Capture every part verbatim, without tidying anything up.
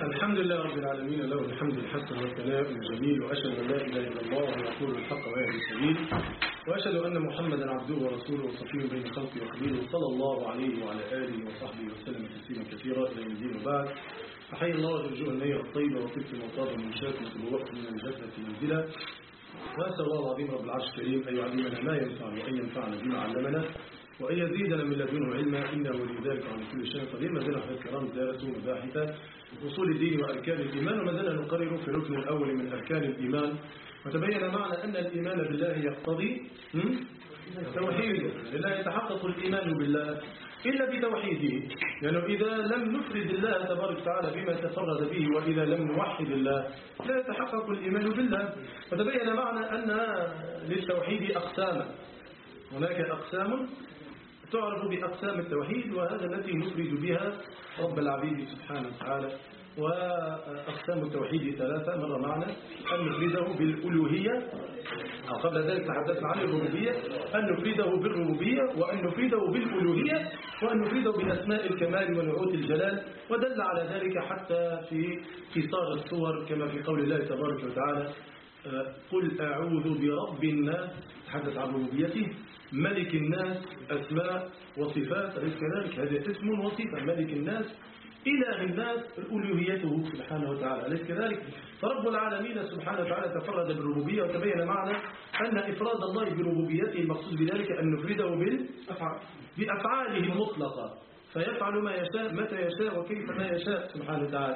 الحمد لله رب العالمين، له الحمد الحسن والثناء الجميل، وأشهد أن لا إله إلا الله ويقول الحق ويهدي السبيل، وأشهد أن محمدا عبده ورسوله وصفيه بين خلقه وخليله صلى الله عليه وعلى آله وصحبه وسلم تسليما كثيرا إلى يوم الدين. وبعد، فحي الله وترجوه النية الطيبة وطبت المطاب من شاك وتبوأت من الجنة منزلا. وأسأل الله العظيم رب العرش الكريم أن يعلمنا ما ينفعنا وأن ينفعنا بما علمنا وأن يزيدنا من لدنه علما، إنه ولذلك على كل شيء قدير. ما زلنا في الكرام درسوا مباحث أصول الدين وأركان الإيمان، وما زلنا نقرر في الركن الأول من أركان الإيمان، وتبين معنا أن الإيمان بالله يقتضي توحيده، لا يتحقق الإيمان بالله إلا بتوحيده، لأنه يعني إذا لم نفرد الله تبارك وتعالى بما تفرد به، وإذا لم نوحد الله لا يتحقق الإيمان بالله. وتبين معنا أن للتوحيد أقساما، هناك أقسام تعرف بأقسام التوحيد، وهذا التي نفرد بها رب العبيد سبحانه وتعالى. وأقسام التوحيد ثلاثة مر معنا: أن نفرده بالألوهية، أو قبل ذلك تحدثنا عن الربوبية، أن نفرده بالربوبية، وأن نفرده بالألوهية، وأن نفرده بأسماء الكمال ونعوت الجلال. ودل على ذلك حتى في قصار الصور كما في قول الله تبارك وتعالى: قل أعوذ برب الناس، تحدث عن ربوبيته. ملك الناس أسماء وصفات، أليس كذلك؟ هذا اسم وصفة، ملك الناس، إله الناس، ألوهيته سبحانه وتعالى، أليس كذلك؟ فرب العالمين سبحانه وتعالى تفرد بالربوبية. وتبين معنا أن إفراد الله بربوبيته المقصود بذلك أن نفرده بأفعاله المطلقة، فيفعل ما يشاء متى يشاء وكيف ما يشاء سبحانه وتعالى.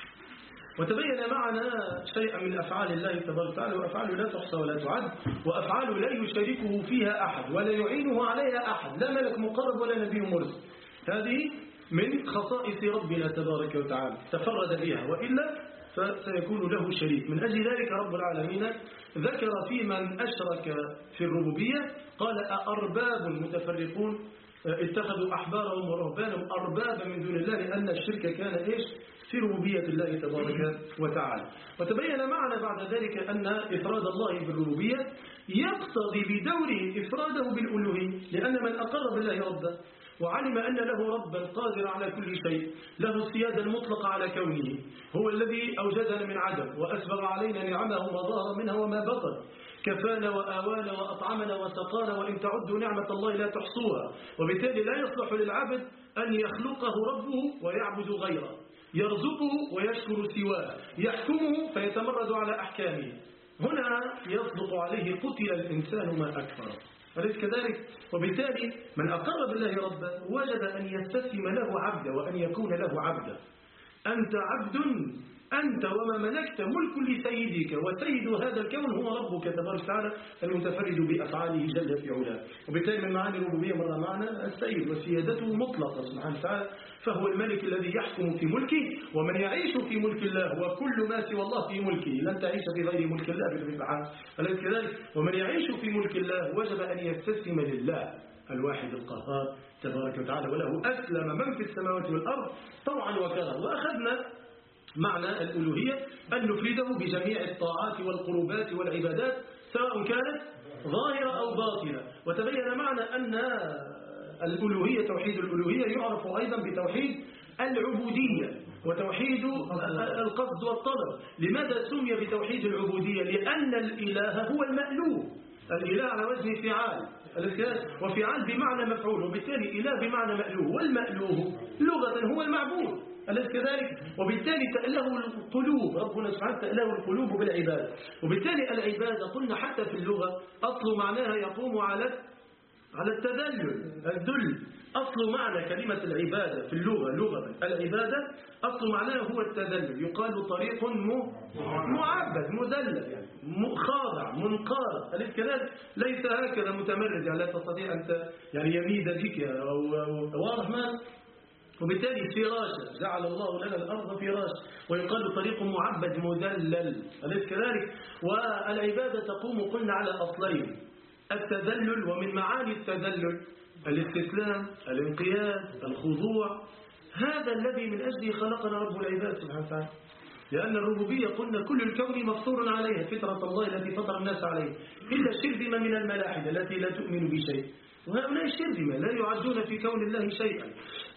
وتبين معنا شيئا من أفعال الله تبارك وتعالى، وأفعاله لا تحصى ولا تعد، وأفعاله لا يشاركه فيها أحد ولا يعينه عليها أحد، لا ملك مقرب ولا نبي مرسل. هذه من خصائص ربنا تبارك وتعالى تفرد بها، وإلا فسيكون له شريك. من أجل ذلك رب العالمين ذكر في من أشرك في الربوبية قال: أأرباب متفرقون اتخذوا أحبارهم ورهبانهم أربابا من دون الله، لأن الشرك كان إيش؟ في ربوبية الله تبارك وتعالى. وتبين معنا بعد ذلك أن إفراد الله بالربوبية يقتضي بدوره إفراده بالألوهية، لأن من أقر بالله ربا وعلم أن له ربا قادر على كل شيء، له السيادة المطلقة على كونه، هو الذي أوجدنا من عدم وأسبغ علينا نعمه ما ظهر منها وما بطن، كفانا وآوانا وأطعمنا وسقانا، وإن تعدوا نعمة الله لا تحصوها. وبالتالي لا يصلح للعبد أن يخلقه ربه ويعبد غيره، يرزقه ويشكر سواه، يحكمه فيتمرد على أحكامه. هنا يصدق عليه قتل الإنسان ما أكفر، أليس كذلك؟ وبالتالي من أقر بالله ربا وجد أن يستسلم له عبدا وأن يكون له عبدا. أنت عبد أنت وما ملكت ملك لسيدك، وسيد هذا الكون هو ربك تبارك وتعالى المتفرد بأفعاله جل في علاه. وبالتالي من معاني الربوبية مر معنا السيد، وسيادته مطلقة سبحانه وتعالى، فهو الملك الذي يحكم في ملكه. ومن يعيش في ملك الله وكل ما سوى الله في ملكه، لن تعيش في غير ملك الله بالفعل، أليس كذلك؟ ومن يعيش في ملك الله وجب أن يستسلم لله الواحد القهار تبارك وتعالى، وله أسلم من في السماوات والأرض طوعا وكرها. وأخذنا معنى الألوهية أن نفرده بجميع الطاعات والقربات والعبادات سواء كانت ظاهرة أو باطنة. وتبين معنى أن الألوهية توحيد الألوهية يعرف أيضا بتوحيد العبودية وتوحيد القصد والطلب. لماذا سمي بتوحيد العبودية؟ لأن الإله هو المألوه، الإله على وزن فعال، وفعال بمعنى مفعول، وبالتالي إله بمعنى مألوه، والمألوه لغة هو المعبود، أليس كذلك؟ وبالتالي تأله القلوب، ربنا سبحانه تأله القلوب بالعبادة. وبالتالي العبادة قلنا حتى في اللغة أصل معناها يقوم على على التذلل، الذل. أصل معنى كلمة العبادة في اللغة لغة العبادة أصل معناها هو التذلل. يقال طريق معبد مذلل، يعني خاضع منقاد، أليس كذلك؟ ليس هكذا متمرد، يعني لا تستطيع أن يعني يميد بك أو واضح ما. وبالتالي فراشة، جعل الله لنا الأرض فراشة، ويقال طريق معبد مذلل، أليس كذلك؟ والعبادة تقوم قلنا على أصلين: التذلل، ومن معاني التذلل الاستسلام، الانقياد، الخضوع. هذا الذي من أجله خلقنا رب العباد سبحانه وتعالى، لأن الربوبية قلنا كل الكون مفطور عليها، فطرة الله التي فطر الناس عليه، إلا الشرذمة من الملاحدة التي لا تؤمن بشيء، وهؤلاء الشرذمة لا يعدون في كون الله شيئا.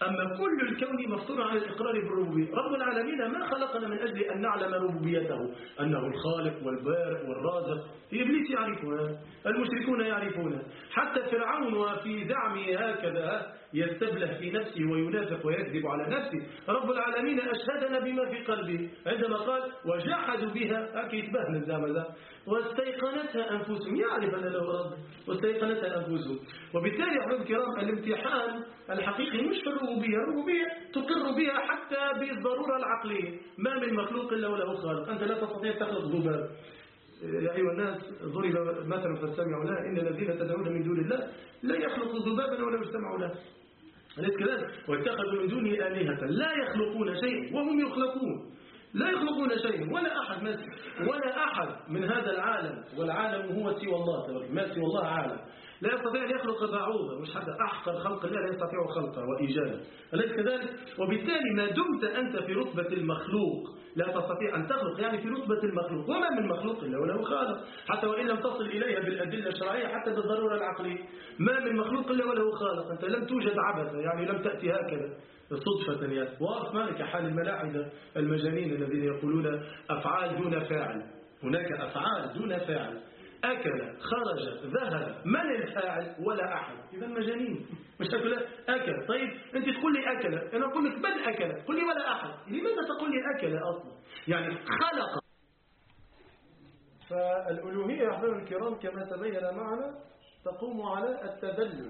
أما كل الكون مفطور على الإقرار بالربوبية. رب العالمين ما خلقنا من أجل أن نعلم ربوبيته، أنه الخالق والبارئ والرازق. إبليس يعرفها، المشركون يعرفونها، حتى فرعون وفي زعمه هكذا يستبله في نفسه وينافق ويكذب على نفسه. رب العالمين أشهدنا بما في قلبه عندما قال وجحدوا بها، أكيد بهن الزامزة، واستيقنتها أنفسهم، يعرف أن له رب واستيقنتها أنفسهم. وبالتالي أحباب الكرام الامتحان الحقيقي مش في الربوبية، الربوبية تقر بها حتى بالضرورة العقلية، ما من مخلوق إلا وله خالق. أنت لا تستطيع تخلق ذباب. يا أيها الناس ضرب مثلا فاستمعوا له إن الذين تدعون من دون الله لا يخلقوا ذبابا ولو اجتمعوا له. أليس كذلك؟ واتخذوا من دونه آلهة لا يخلقون شيئا وهم يخلقون، لا يخلقون شيئا ولا أحد مثل ولا أحد من هذا العالم، والعالم هو سوى الله، ما سوى الله عالم، لا يستطيع أن يخلق بعوضة، مش حتى أحقر خلق الله لا يستطيع خلقه وإيجاده. أليس كذلك؟ وبالتالي ما دمت أنت في رتبة المخلوق لا تستطيع أن تخلق، يعني في رتبة المخلوق، وما من مخلوق إلا وله خالق، حتى وإن لم تصل إليها بالأدلة الشرعية حتى بالضرورة العقلية، ما من مخلوق إلا وله خالق. أنت لم توجد عبثا، يعني لم تأتي هكذا صدفة. يعني واقف مالك حال الملاحدة المجانين الذين يقولون أفعال دون فاعل، هناك أفعال دون فاعل، أكل خرج ذهب، من الفاعل؟ ولا أحد. إذا مجانين، مش تقول أكل. طيب أنت تقول لي أكل، أنا أقول لك من أكل؟ قل لي ولا أحد. لماذا تقول لي أكل أصلا؟ يعني خلق. فالألوهية يا أحباب الكرام كما تبين معنا تقوم على التذلل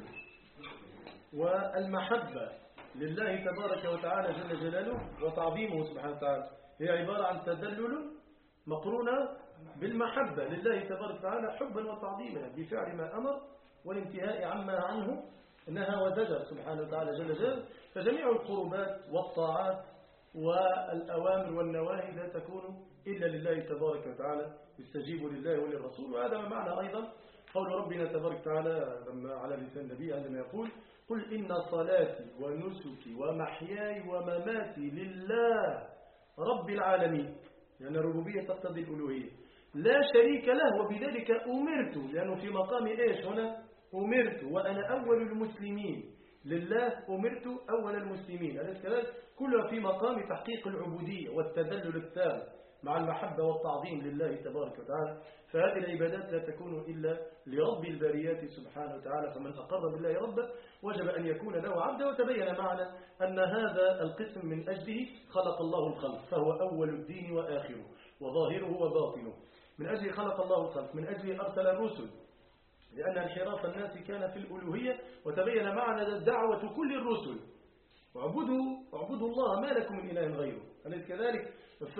والمحبة لله تبارك وتعالى جل جلاله وتعظيمه سبحانه وتعالى. هي عبارة عن تذلل مقرونة بالمحبة لله تبارك وتعالى حبا وتعظيما بفعل ما أمر والانتهاء عما عنه نهى وزجر سبحانه وتعالى جل جلاله. فجميع القربات والطاعات والأوامر والنواهي لا تكون إلا لله تبارك وتعالى، يستجيب لله وللرسول. وهذا ما معنى أيضا قول ربنا تبارك وتعالى لما على لسان النبي عندما يقول قل إن صلاتي ونسكي ومحياي ومماتي لله رب العالمين، لأن الربوبية تقتضي الألوهية، لا شريك له وبذلك أمرت، لأنه في مقام إيش هنا؟ أمرت وأنا أول المسلمين، لله أمرت أول المسلمين. أليس كذلك؟ كلها في مقام تحقيق العبودية والتذلل التام مع المحبة والتعظيم لله تبارك وتعالى. فهذه العبادات لا تكون إلا لرب البريات سبحانه وتعالى، فمن أقر بالله ربه وجب أن يكون له عبدا. وتبين معنا أن هذا القسم من أجله خلق الله الخلق، فهو أول الدين وآخره وظاهره وباطنه. من أجل خلق الله الخلق، من أجل أرسل الرسل، لأن انحراف الناس كان في الألوهية. وتبين معنا دعوة كل الرسل واعبدوا واعبدوا الله ما لكم من إله غيره. أليس كذلك؟ ف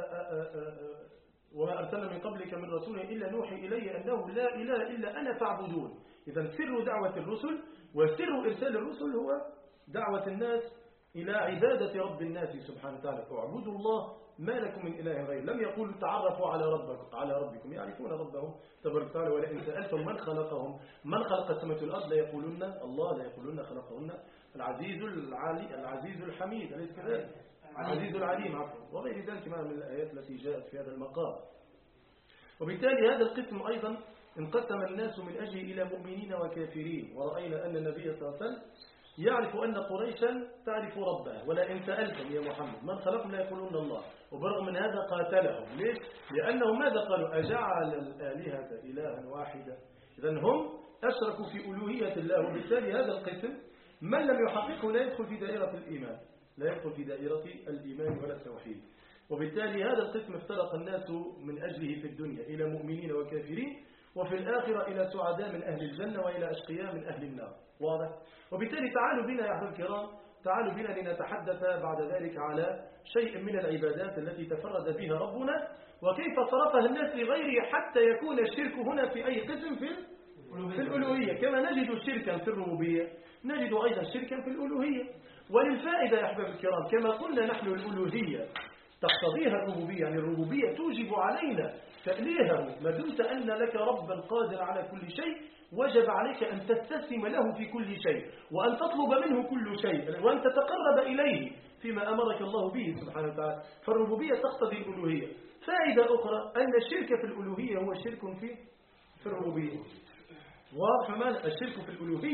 وما أرسلنا من قبلك من رسول إلا نوحي إليه أنه لا إله إلا أنا فاعبدون. إذا سر دعوة الرسل وسر إرسال الرسل هو دعوة الناس إلى عبادة رب الناس سبحانه وتعالى. فاعبدوا الله ما لكم من إله غيره. لم يقولوا تعرفوا على ربكم على ربكم، يعرفون ربهم تبارك وتعالى. ولئن سألتم من خلقهم من خلق السماوات والأرض لا يقولون الله، لا يقولون خلقهن العزيز العلي العزيز الحميد، أليس كذلك؟ العزيز العليم عفوا، وغير ذلك من الآيات التي جاءت في هذا المقام. وبالتالي هذا القسم أيضا انقسم الناس من أجله إلى مؤمنين وكافرين. ورأينا أن النبي صلى الله عليه وسلم يعرف أن قريشا تعرف ربها، ولئن سألتم يا محمد من خلقهم لا يقولون الله. وبرغم من هذا قاتلهم. ليش؟ لأنهم ماذا قالوا؟ أجعل الآلهة إلها واحدة. إذن هم أشركوا في ألوهية الله. وبالتالي هذا القسم من لم يحققه لا يدخل في دائرة الإيمان، لا يدخل في دائرة الإيمان ولا التوحيد. وبالتالي هذا القسم افترق الناس من أجله في الدنيا إلى مؤمنين وكافرين، وفي الآخرة إلى سعداء من أهل الجنة وإلى أشقياء من أهل النار. واضح؟ وبالتالي تعالوا بنا يا أحباب الكرام، تعالوا بنا لنتحدث بعد ذلك على شيء من العبادات التي تفرد بها ربنا، وكيف صرفها الناس لغيره حتى يكون الشرك هنا في أي قسم في في الألوهية. كما نجد شركا في الربوبية نجد أيضا شركا في الألوهية. وللفائدة يا أحباب الكرام كما قلنا نحن الألوهية تقتضيها الربوبية، يعني الربوبية توجب علينا تأليهه. ما دمت أن لك ربا قادر على كل شيء وجب عليك أن تستسلم له في كل شيء، وأن تطلب منه كل شيء، وأن تتقرب إليه فيما أمرك الله به سبحانه وتعالى. فالربوبية تقتضي الألوهية. فائدة أخرى أن الشرك في الألوهية هو شرك في في الربوبية. واضح معنى الشرك في الألوهية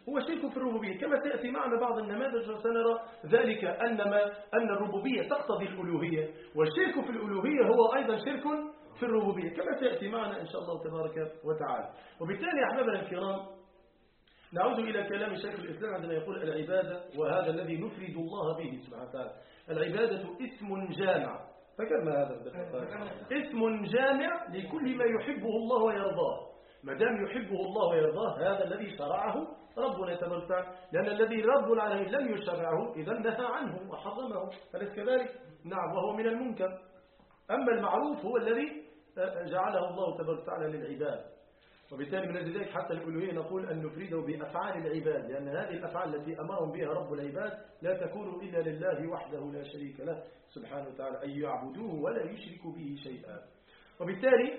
هو شرك في الربوبية، كما سيأتي معنا بعض النماذج وسنرى ذلك أنما أن الربوبية تقتضي الألوهية، والشرك في الألوهية هو أيضا شرك في الربوبية كما سيأتي معنا إن شاء الله تبارك وتعالى. وبالتالي أحبابنا الكرام نعود إلى كلام شيخ الإسلام عندما يقول العبادة، وهذا الذي نفرد الله به سبحانه وتعالى، العبادة اسم جامع، فكما هذا اسم جامع لكل ما يحبه الله ويرضاه. ما دام يحبه الله ويرضاه هذا الذي شرعه ربنا تبارك وتعالى، لأن الذي رب العالمين لم يشرعه إذا نهى عنه وحرمه، أليس كذلك؟ نعم، وهو من المنكر. أما المعروف هو الذي جعله الله تبارك وتعالى للعباد. وبالتالي من ذلك حتى الألوهية نقول أن نفرده بأفعال العباد، لأن هذه الأفعال التي أمرهم بها رب العباد لا تكون إلا لله وحده لا شريك له سبحانه وتعالى، أن يعبدوه ولا يشركوا به شيئا. وبالتالي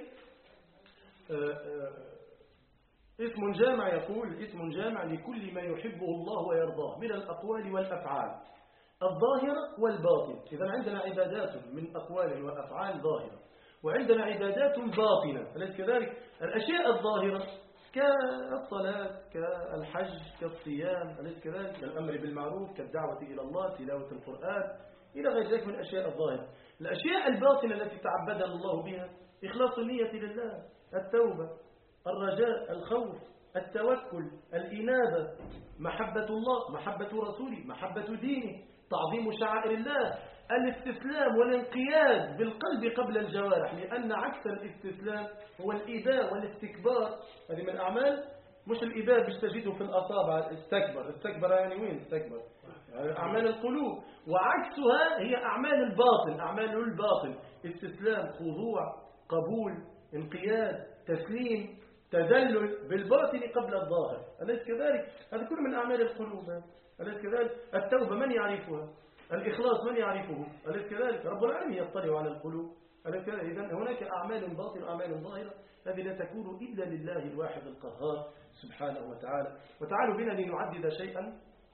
اسم جامع، يقول اسم جامع لكل ما يحبه الله ويرضاه من الأقوال والأفعال الظاهرة والباطنة. إذا عندنا عبادات من أقوال وأفعال ظاهرة، وعندنا عبادات باطنة، أليس كذلك؟ الأشياء الظاهرة كالصلاة كالحج كالصيام، أليس كذلك؟ كالأمر بالمعروف كالدعوة إلى الله تلاوة القرآن إلى غير ذلك من الأشياء الظاهرة. الأشياء الباطنة التي تعبدنا الله بها إخلاص النية لله، التوبة، الرجاء، الخوف، التوكل، الإنابة، محبة الله، محبة رسوله، محبة دينه، تعظيم شعائر الله، الاستسلام والانقياد بالقلب قبل الجوارح، لأن عكس الاستسلام هو الإباء والاستكبار. هذه من الأعمال، مش الإباء بيستجده في الأصابع، استكبر استكبر يعني وين استكبر؟ يعني أعمال القلوب، وعكسها هي أعمال الباطن، أعمال الباطن استسلام، خضوع، قبول، انقياد، تسليم، تذلل بالباطن قبل الظاهر، أليس كذلك؟ هذا كله من أعمال القلوب، أليس كذلك؟ التوبة من يعرفها؟ الإخلاص من يعرفه؟ أليس كذلك؟ رب العالمين يطلع على القلوب، أليس كذلك؟ إذن هناك أعمال باطنة وأعمال ظاهرة، هذه لا تكون إلا لله الواحد القهار سبحانه وتعالى. وتعالوا بنا لنعدد شيئا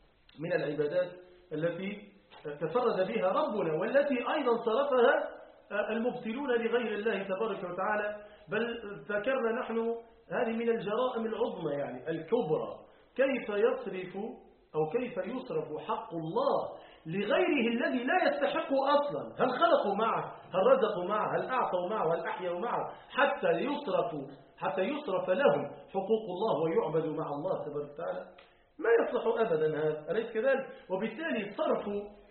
من العبادات التي تفرد بها ربنا، والتي أيضا صرفها المبطلون لغير الله تبارك وتعالى، بل ذكرنا نحن هذه من الجرائم العظمى يعني الكبرى، كيف يصرف أو كيف يصرف حق الله لغيره الذي لا يستحق أصلا. هل خلقوا معه؟ هل رزقوا معه؟ هل أعطوا معه؟ هل أحيوا معه؟ حتى يصرفوا حتى يصرف لهم حقوق الله ويعبدوا مع الله تبارك وتعالى، ما يصلح أبدا هذا، أليس كذلك؟ وبالتالي صرف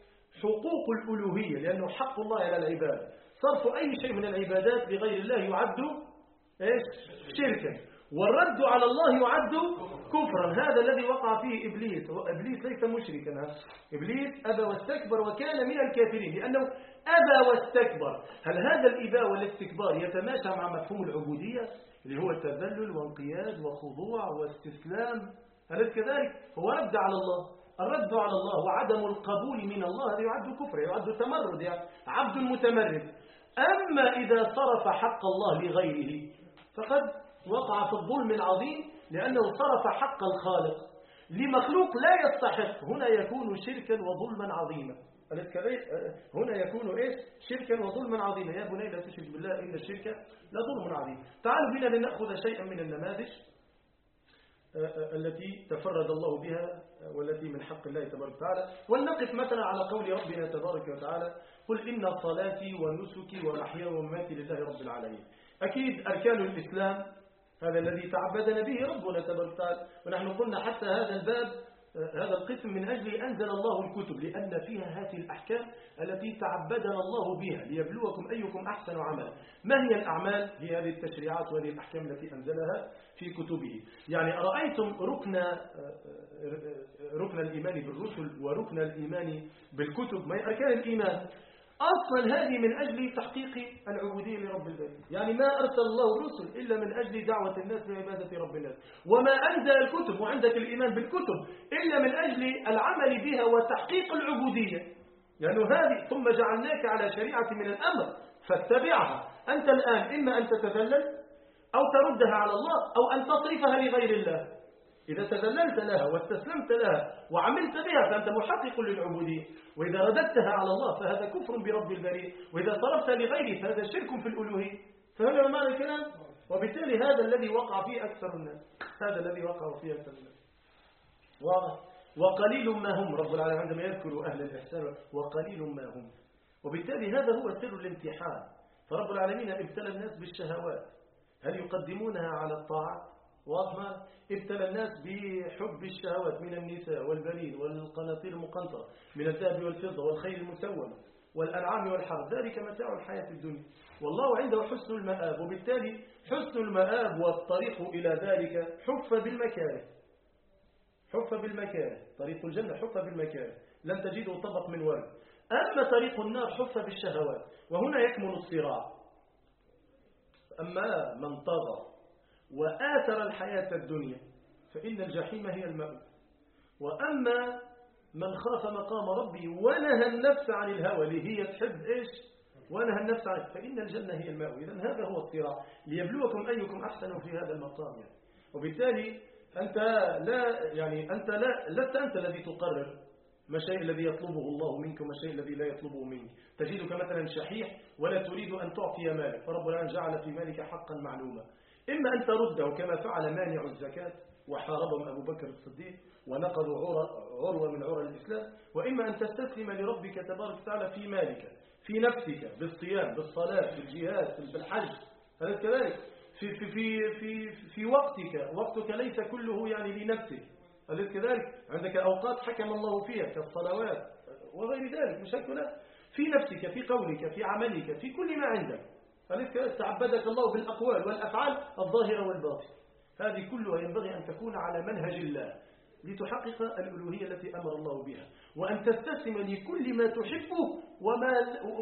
حقوق الألوهية، لأنه حق الله على العباد، صرف أي شيء من العبادات لغير الله يعد إيش؟ شركا، والرد على الله يعد كفرا. هذا الذي وقع فيه إبليس. إبليس ليس مشركا، إبليس أبى واستكبر وكان من الكافرين، لأنه أبى واستكبر. هل هذا الإباء والاستكبار يتماشى مع مفهوم العبودية اللي هو التذلل وانقياد وخضوع واستسلام؟ أليس كذلك؟ هو رد على الله. الرد على الله وعدم القبول من الله هذا يعد كفر، يعد تمرد، يعني عبد متمرد. أما إذا صرف حق الله لغيره فقد وقع في الظلم العظيم، لأنه صرف حق الخالق لمخلوق لا يستحق، هنا يكون شركا وظلما عظيما. هنا يكون إيش؟ شركا وظلما عظيما. يا بني لا تشرك بالله إن الشرك لظلم عظيم. تعالوا بنا لنأخذ شيئا من النماذج التي تفرد الله بها والتي من حق الله تبارك وتعالى، ولنقف مثلا على قول ربنا تبارك وتعالى: قل إن صلاتي ونسكي ومحياي ومماتي لله رب العالمين. أكيد أركان الإسلام هذا الذي تعبدنا به ربنا تبارك وتعالى، ونحن قلنا حتى هذا الباب هذا القسم من أجل أنزل الله الكتب، لأن فيها هذه الأحكام التي تعبدنا الله بها ليبلوكم أيكم أحسن عملا. ما هي الأعمال؟ هي هذه التشريعات وهذه الأحكام التي أنزلها في كتبه. يعني أرأيتم ركن ركن الإيمان بالرسل وركن الإيمان بالكتب، ما هي أركان الإيمان أصلا هذه من أجل تحقيق العبودية لرب البرية. يعني ما أرسل الله الرسل إلا من أجل دعوة الناس لعبادة رب الناس، وما أنزل الكتب وعندك الإيمان بالكتب إلا من أجل العمل بها وتحقيق العبودية، لأنه يعني هذه ثم جعلناك على شريعة من الأمر فاتبعها. أنت الآن إما أن تتذلل أو تردها على الله أو أن تصرفها لغير الله. إذا تذللت لها واستسلمت لها وعملت بها فأنت محقق للعبودية، وإذا رددتها على الله فهذا كفر برب البرية، وإذا صرفت لغيره فهذا شرك في الألوهية. فهذا معنى الكلام. وبالتالي هذا الذي وقع فيه أكثر الناس، هذا الذي وقع فيه أكثر الناس. واضح. وقليل ما هم، رب العالمين عندما يذكر أهل الإحسان وقليل ما هم، وبالتالي هذا هو سر الامتحان. فرب العالمين ابتلى الناس بالشهوات، هل يقدمونها على الطاعة؟ واضح. ابتلى الناس بحب الشهوات من النساء والبنين والقناطير المقنطرة من الذهب والفضة والخيل المسومة والأنعام والحرث، ذلك متاع الحياة الدنيا، والله عنده حسن المآب. وبالتالي حسن المآب والطريق إلى ذلك حف بالمكاره، حف بالمكاره. طريق الجنة حف بالمكاره، لن تجدوا طبق من ورد. أما طريق النار حف بالشهوات، وهنا يكمن الصراع. أما من طغى وآثر الحياة الدنيا فإن الجحيم هي المأوى، وأما من خاف مقام ربي ونهى النفس عن الهوى اللي هي تحب إيش ونهى النفس عن، فإن الجنة هي المأوى. إذن هذا هو الصراع ليبلوكم أيكم أحسن في هذا المقام يعني. وبالتالي أنت لا يعني أنت لا لست أنت الذي تقرر ما الشيء الذي يطلبه الله منك وما الشيء الذي لا يطلبه منك. تجدك مثلا شحيح ولا تريد أن تعطي مالك، فرب العالمين جعل في مالك حقا معلوما، إما أن ترده كما فعل مانع الزكاة وحاربهم أبو بكر الصديق ونقضوا عروة من عروة الإسلام، وإما أن تستسلم لربك تبارك وتعالى في مالك، في نفسك، بالصيام، بالصلاة، بالجهاد، بالحج، هذا كذلك في في في في في وقتك. وقتك ليس كله يعني لنفسك، هذا كذلك عندك أوقات حكم الله فيها كالصلوات وغير ذلك مشكلة في نفسك، في قولك، في عملك، في كل ما عندك. هذا تعبدك الله بالأقوال والأفعال الظاهرة والباطنة، هذه كلها ينبغي أن تكون على منهج الله لتحقق الألوهية التي أمر الله بها، وأن تستسلم لكل ما تحبه وما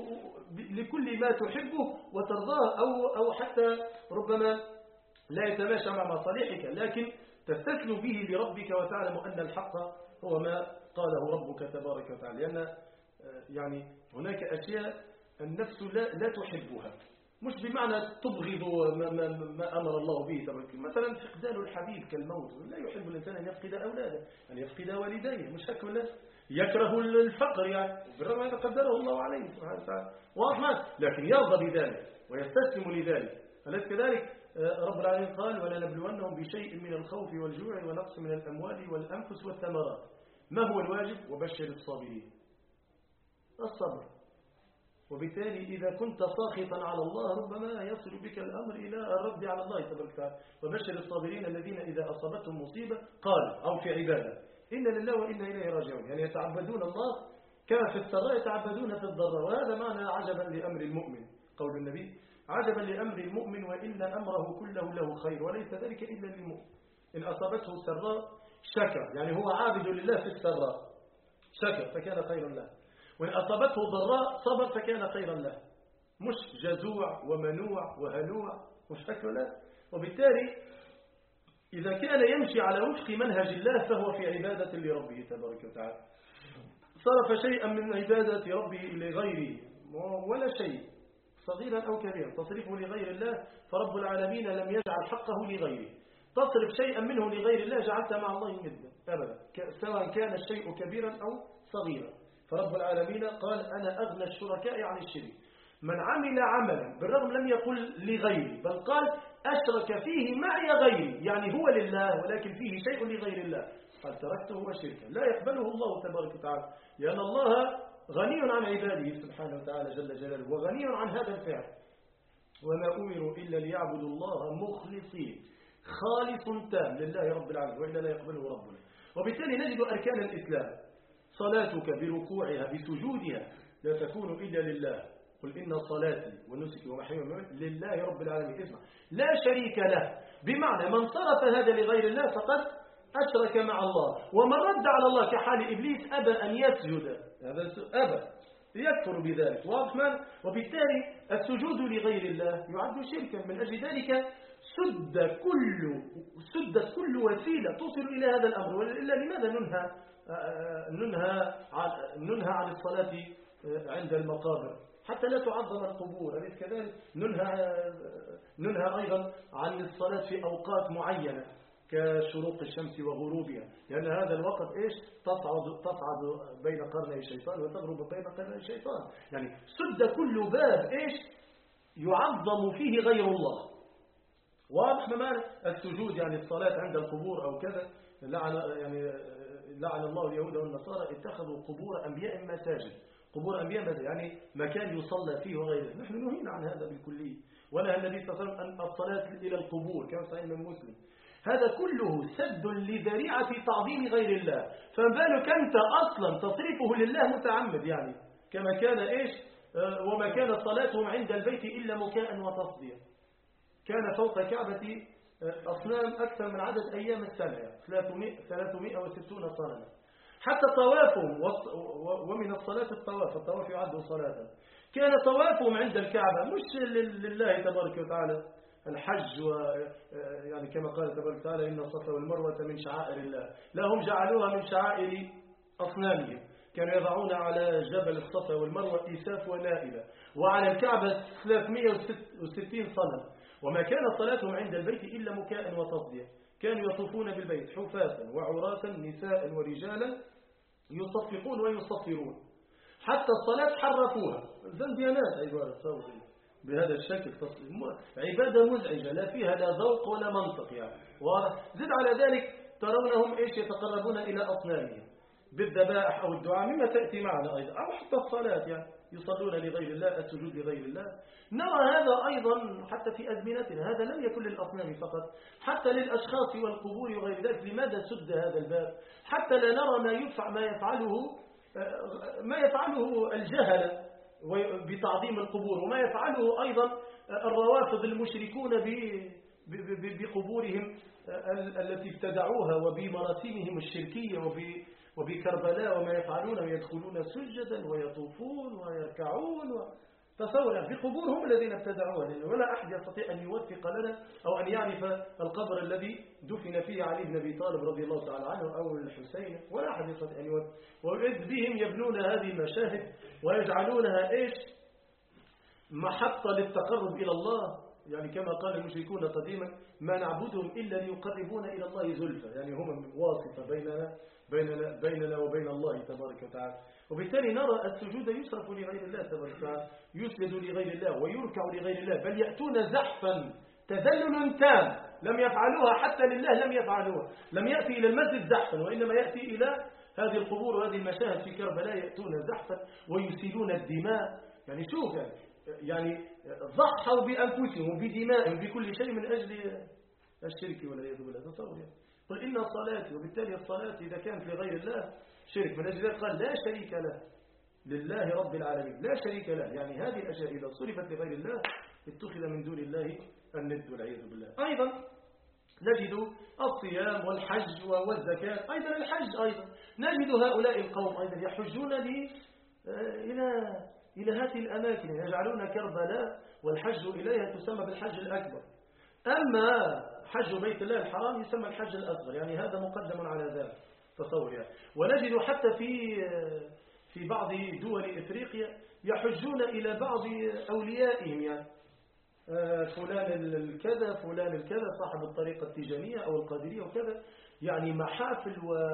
لكل ما تحبه وترضاه، أو أو حتى ربما لا يتماشى مع مصالحك، لكن تستسلم به لربك وتعلم أن الحق هو ما قاله ربك تبارك وتعالى. لأن يعني هناك أشياء النفس لا, لا تحبها، مش بمعنى تبغض ما, ما, ما أمر الله به تبارك. مثلا فقدان الحبيب كالموت، لا يحب الإنسان أن يفقد أولاده، أن يفقد والديه، مش هكذا. يكره الفقر يعني بالرغم هذا قدره الله عليه سبحانه وتعالى، واضح، لكن يرضى بذلك ويستسلم لذلك. أليس كذلك؟ رب العالمين قال ولنبلونهم بشيء من الخوف والجوع ونقص من الأموال والأنفس والثمرات. ما هو الواجب؟ وبشر الصابرين، الصبر. وبالتالي إذا كنت ساخطا على الله ربما يصل بك الأمر إلى الرد على الله تبارك وتعالى. وبشر الصابرين الذين إذا أصابتهم مصيبة قالوا أو في عبادة إنا لله وإنا إليه راجعون، يعني يتعبدون الله كما في السراء يتعبدون في الضراء. وهذا معنى عجبا لأمر المؤمن، قول النبي عجبا لأمر المؤمن وإن أمره كله له خير وليس ذلك إلا للمؤمن. إن أصابته سراء شكر، يعني هو عابد لله في السراء شكر فكان خيرا له، وإن أصابته ضراء صبر فكان خيرا له، مش جزوع ومنوع وهلوع مش فكر له. وبالتالي إذا كان يمشي على وفق منهج الله فهو في عبادة لربه تبارك وتعالى. صرف شيئا من عبادة ربه إلى غيره ولا شيء صغيرا أو كبيرا تصرفه لغير الله، فرب العالمين لم يجعل حقه لغيره. تصرف شيئا منه لغير الله جعلت مع الله ندا أبدا، سواء كان الشيء كبيرا أو صغيرا. فرب العالمين قال أنا أغنى الشركاء عن الشرك. من عمل عملا بالرغم لم يقل لغيري، بل قال أشرك فيه معي غيري، يعني هو لله ولكن فيه شيء لغير الله، قال تركته وشركا لا يقبله الله تبارك وتعالى، لأن الله غني عن عباده سبحانه وتعالى جل جلاله وغني عن هذا الفعل. وما أمروا إلا ليعبدوا الله مخلصين، خالص تام لله رب العالمين وإلا لا يقبله ربنا. وبالتالي نجد أركان الإسلام صلاتك بركوعها بسجودها لا تكون إلا لله، قل إن صلاتي ونسكي ومحياي ومماتي لله رب العالمين، اسمع لا شريك له، بمعنى من صرف هذا لغير الله فقد أشرك مع الله. ومن رد على الله كحال إبليس أبى أن يسجد، هذا أبى يكفر بذلك، واضح من؟ وبالتالي السجود لغير الله يعد شركا. من أجل ذلك سد كل سدت كل وسيلة توصل إلى هذا الأمر. وإلا لماذا ننهى ننهى عن ننهى عن الصلاة عند المقابر حتى لا تعظم القبور؟ أليس كذلك؟ ننهى ننهى أيضا عن الصلاة في أوقات معينة كشروق الشمس وغروبها، لأن هذا الوقت إيش تصعد تصعد بين قرني الشيطان وتغرب بين قرني الشيطان. يعني سد كل باب إيش يعظم فيه غير الله. واضح؟ ما معنى السجود؟ يعني الصلاة عند القبور أو كذا، لعن يعني لعن الله اليهود والنصارى اتخذوا قبور أنبياء مساجد. قبور أنبياء مساجد يعني مكان يصلى فيه وغيره. نحن نهينا عن هذا بالكلية، ونهى النبي صلى الله عليه وسلم أن الصلاة إلى القبور كما صحيح من مسلم. هذا كله سد لذريعة تعظيم غير الله، فما بالك أنت أصلا تصريفه لله متعمد، يعني كما كان إيش وما كانت صلاتهم عند البيت إلا مكاء وتصدية. كان فوق كعبة أصنام أكثر من عدد أيام السنة، ثلاثمائة وستون صنما. حتى طوافهم، ومن الصلاة الطواف، الطواف يعد صلاة. كان طوافهم عند الكعبة مش لله تبارك وتعالى الحج، ويعني كما قال تبارك وتعالى إن الصفا والمروة من شعائر الله، لا هم جعلوها من شعائر أصنامهم. كانوا يضعون على جبل الصفا والمروة إيساف ونائلة، وعلى الكعبة ثلاثمائة وستين صنم. وما كانت صلاتهم عند البيت إلا مكاء وتصدية. كانوا يطوفون بالبيت حفاة وعراة نساء ورجالا يصفقون ويصفرون. حتى الصلاة حرفوها زنديانات عبارة صوتية بهذا الشكل، عبادة مزعجة لا فيها لا ذوق ولا منطق يعني. وزد على ذلك ترونهم إيش يتقربون إلى أصنامهم بالذبائح أو الدعاء، مما تأتي معنا أيضا، أو حتى الصلاة يعني يصلون لغير الله، السجود لغير الله. نرى هذا أيضا حتى في أزمنتنا. هذا لم يكن للأصنام فقط، حتى للأشخاص والقبور وغير ذلك. لماذا سد هذا الباب؟ حتى لا نرى ما يفعل ما يفعله ما يفعله الجهل بتعظيم القبور، وما يفعله أيضا الروافض المشركون بقبورهم التي ابتدعوها وبمراسمهم الشركية وبكربلاء، وما يفعلون ويدخلون سجدا ويطوفون ويركعون و... تصور بقبورهم الذين ابتدعوها، ولا أحد يستطيع أن يوثق لنا أو أن يعرف القبر الذي دفن فيه علي بن أبي طالب رضي الله تعالى عنه أو الحسين، ولا أحد يستطيع أن يوثق. وإذ بهم يبنون هذه المشاهد ويجعلونها إيش محطة للتقرب إلى الله، يعني كما قال المشركون قديما ما نعبدهم إلا ليقربونا إلى الله زلفى، يعني هم واسطة بيننا بيننا بيننا وبين الله تبارك وتعالى. وبالتالي نرى السجود يصرف لغير الله تبارك وتعالى، يسجد لغير الله ويركع لغير الله، بل يأتون زحفا تذلل تام لم يفعلوها حتى لله، لم يفعلوها. لم يأتي إلى المسجد زحفا، وإنما يأتي إلى هذه القبور وهذه المشاهد في كربلاء، يأتون زحفا ويسيلون الدماء. يعني شوف يعني, يعني ضحوا بأنفسهم وبدمائهم بكل شيء من أجل الشرك والعياذ بالله. تصور يعني قل إن صلاتي، وبالتالي الصلاة إذا كانت لغير الله شرك. من أجل ذلك قال لا شريك له لله رب العالمين، لا شريك له. يعني هذه الأشياء إذا صرفت لغير الله اتخذ من دون الله الند والعياذ بالله. أيضا نجد الصيام والحج والزكاة، أيضا الحج أيضا نجد هؤلاء القوم أيضا يحجون لي إلى إلى هذه الأماكن، يجعلون كربلاء والحج إليها تسمى بالحج الأكبر. أما حج بيت الله الحرام يسمى الحج الأصغر، يعني هذا مقدم على ذلك. تصور يعني. ونجد حتى في في بعض دول إفريقيا يحجون إلى بعض أوليائهم، يعني فلان الكذا فلان الكذا صاحب الطريقة التيجانية أو القادرية وكذا، يعني محافل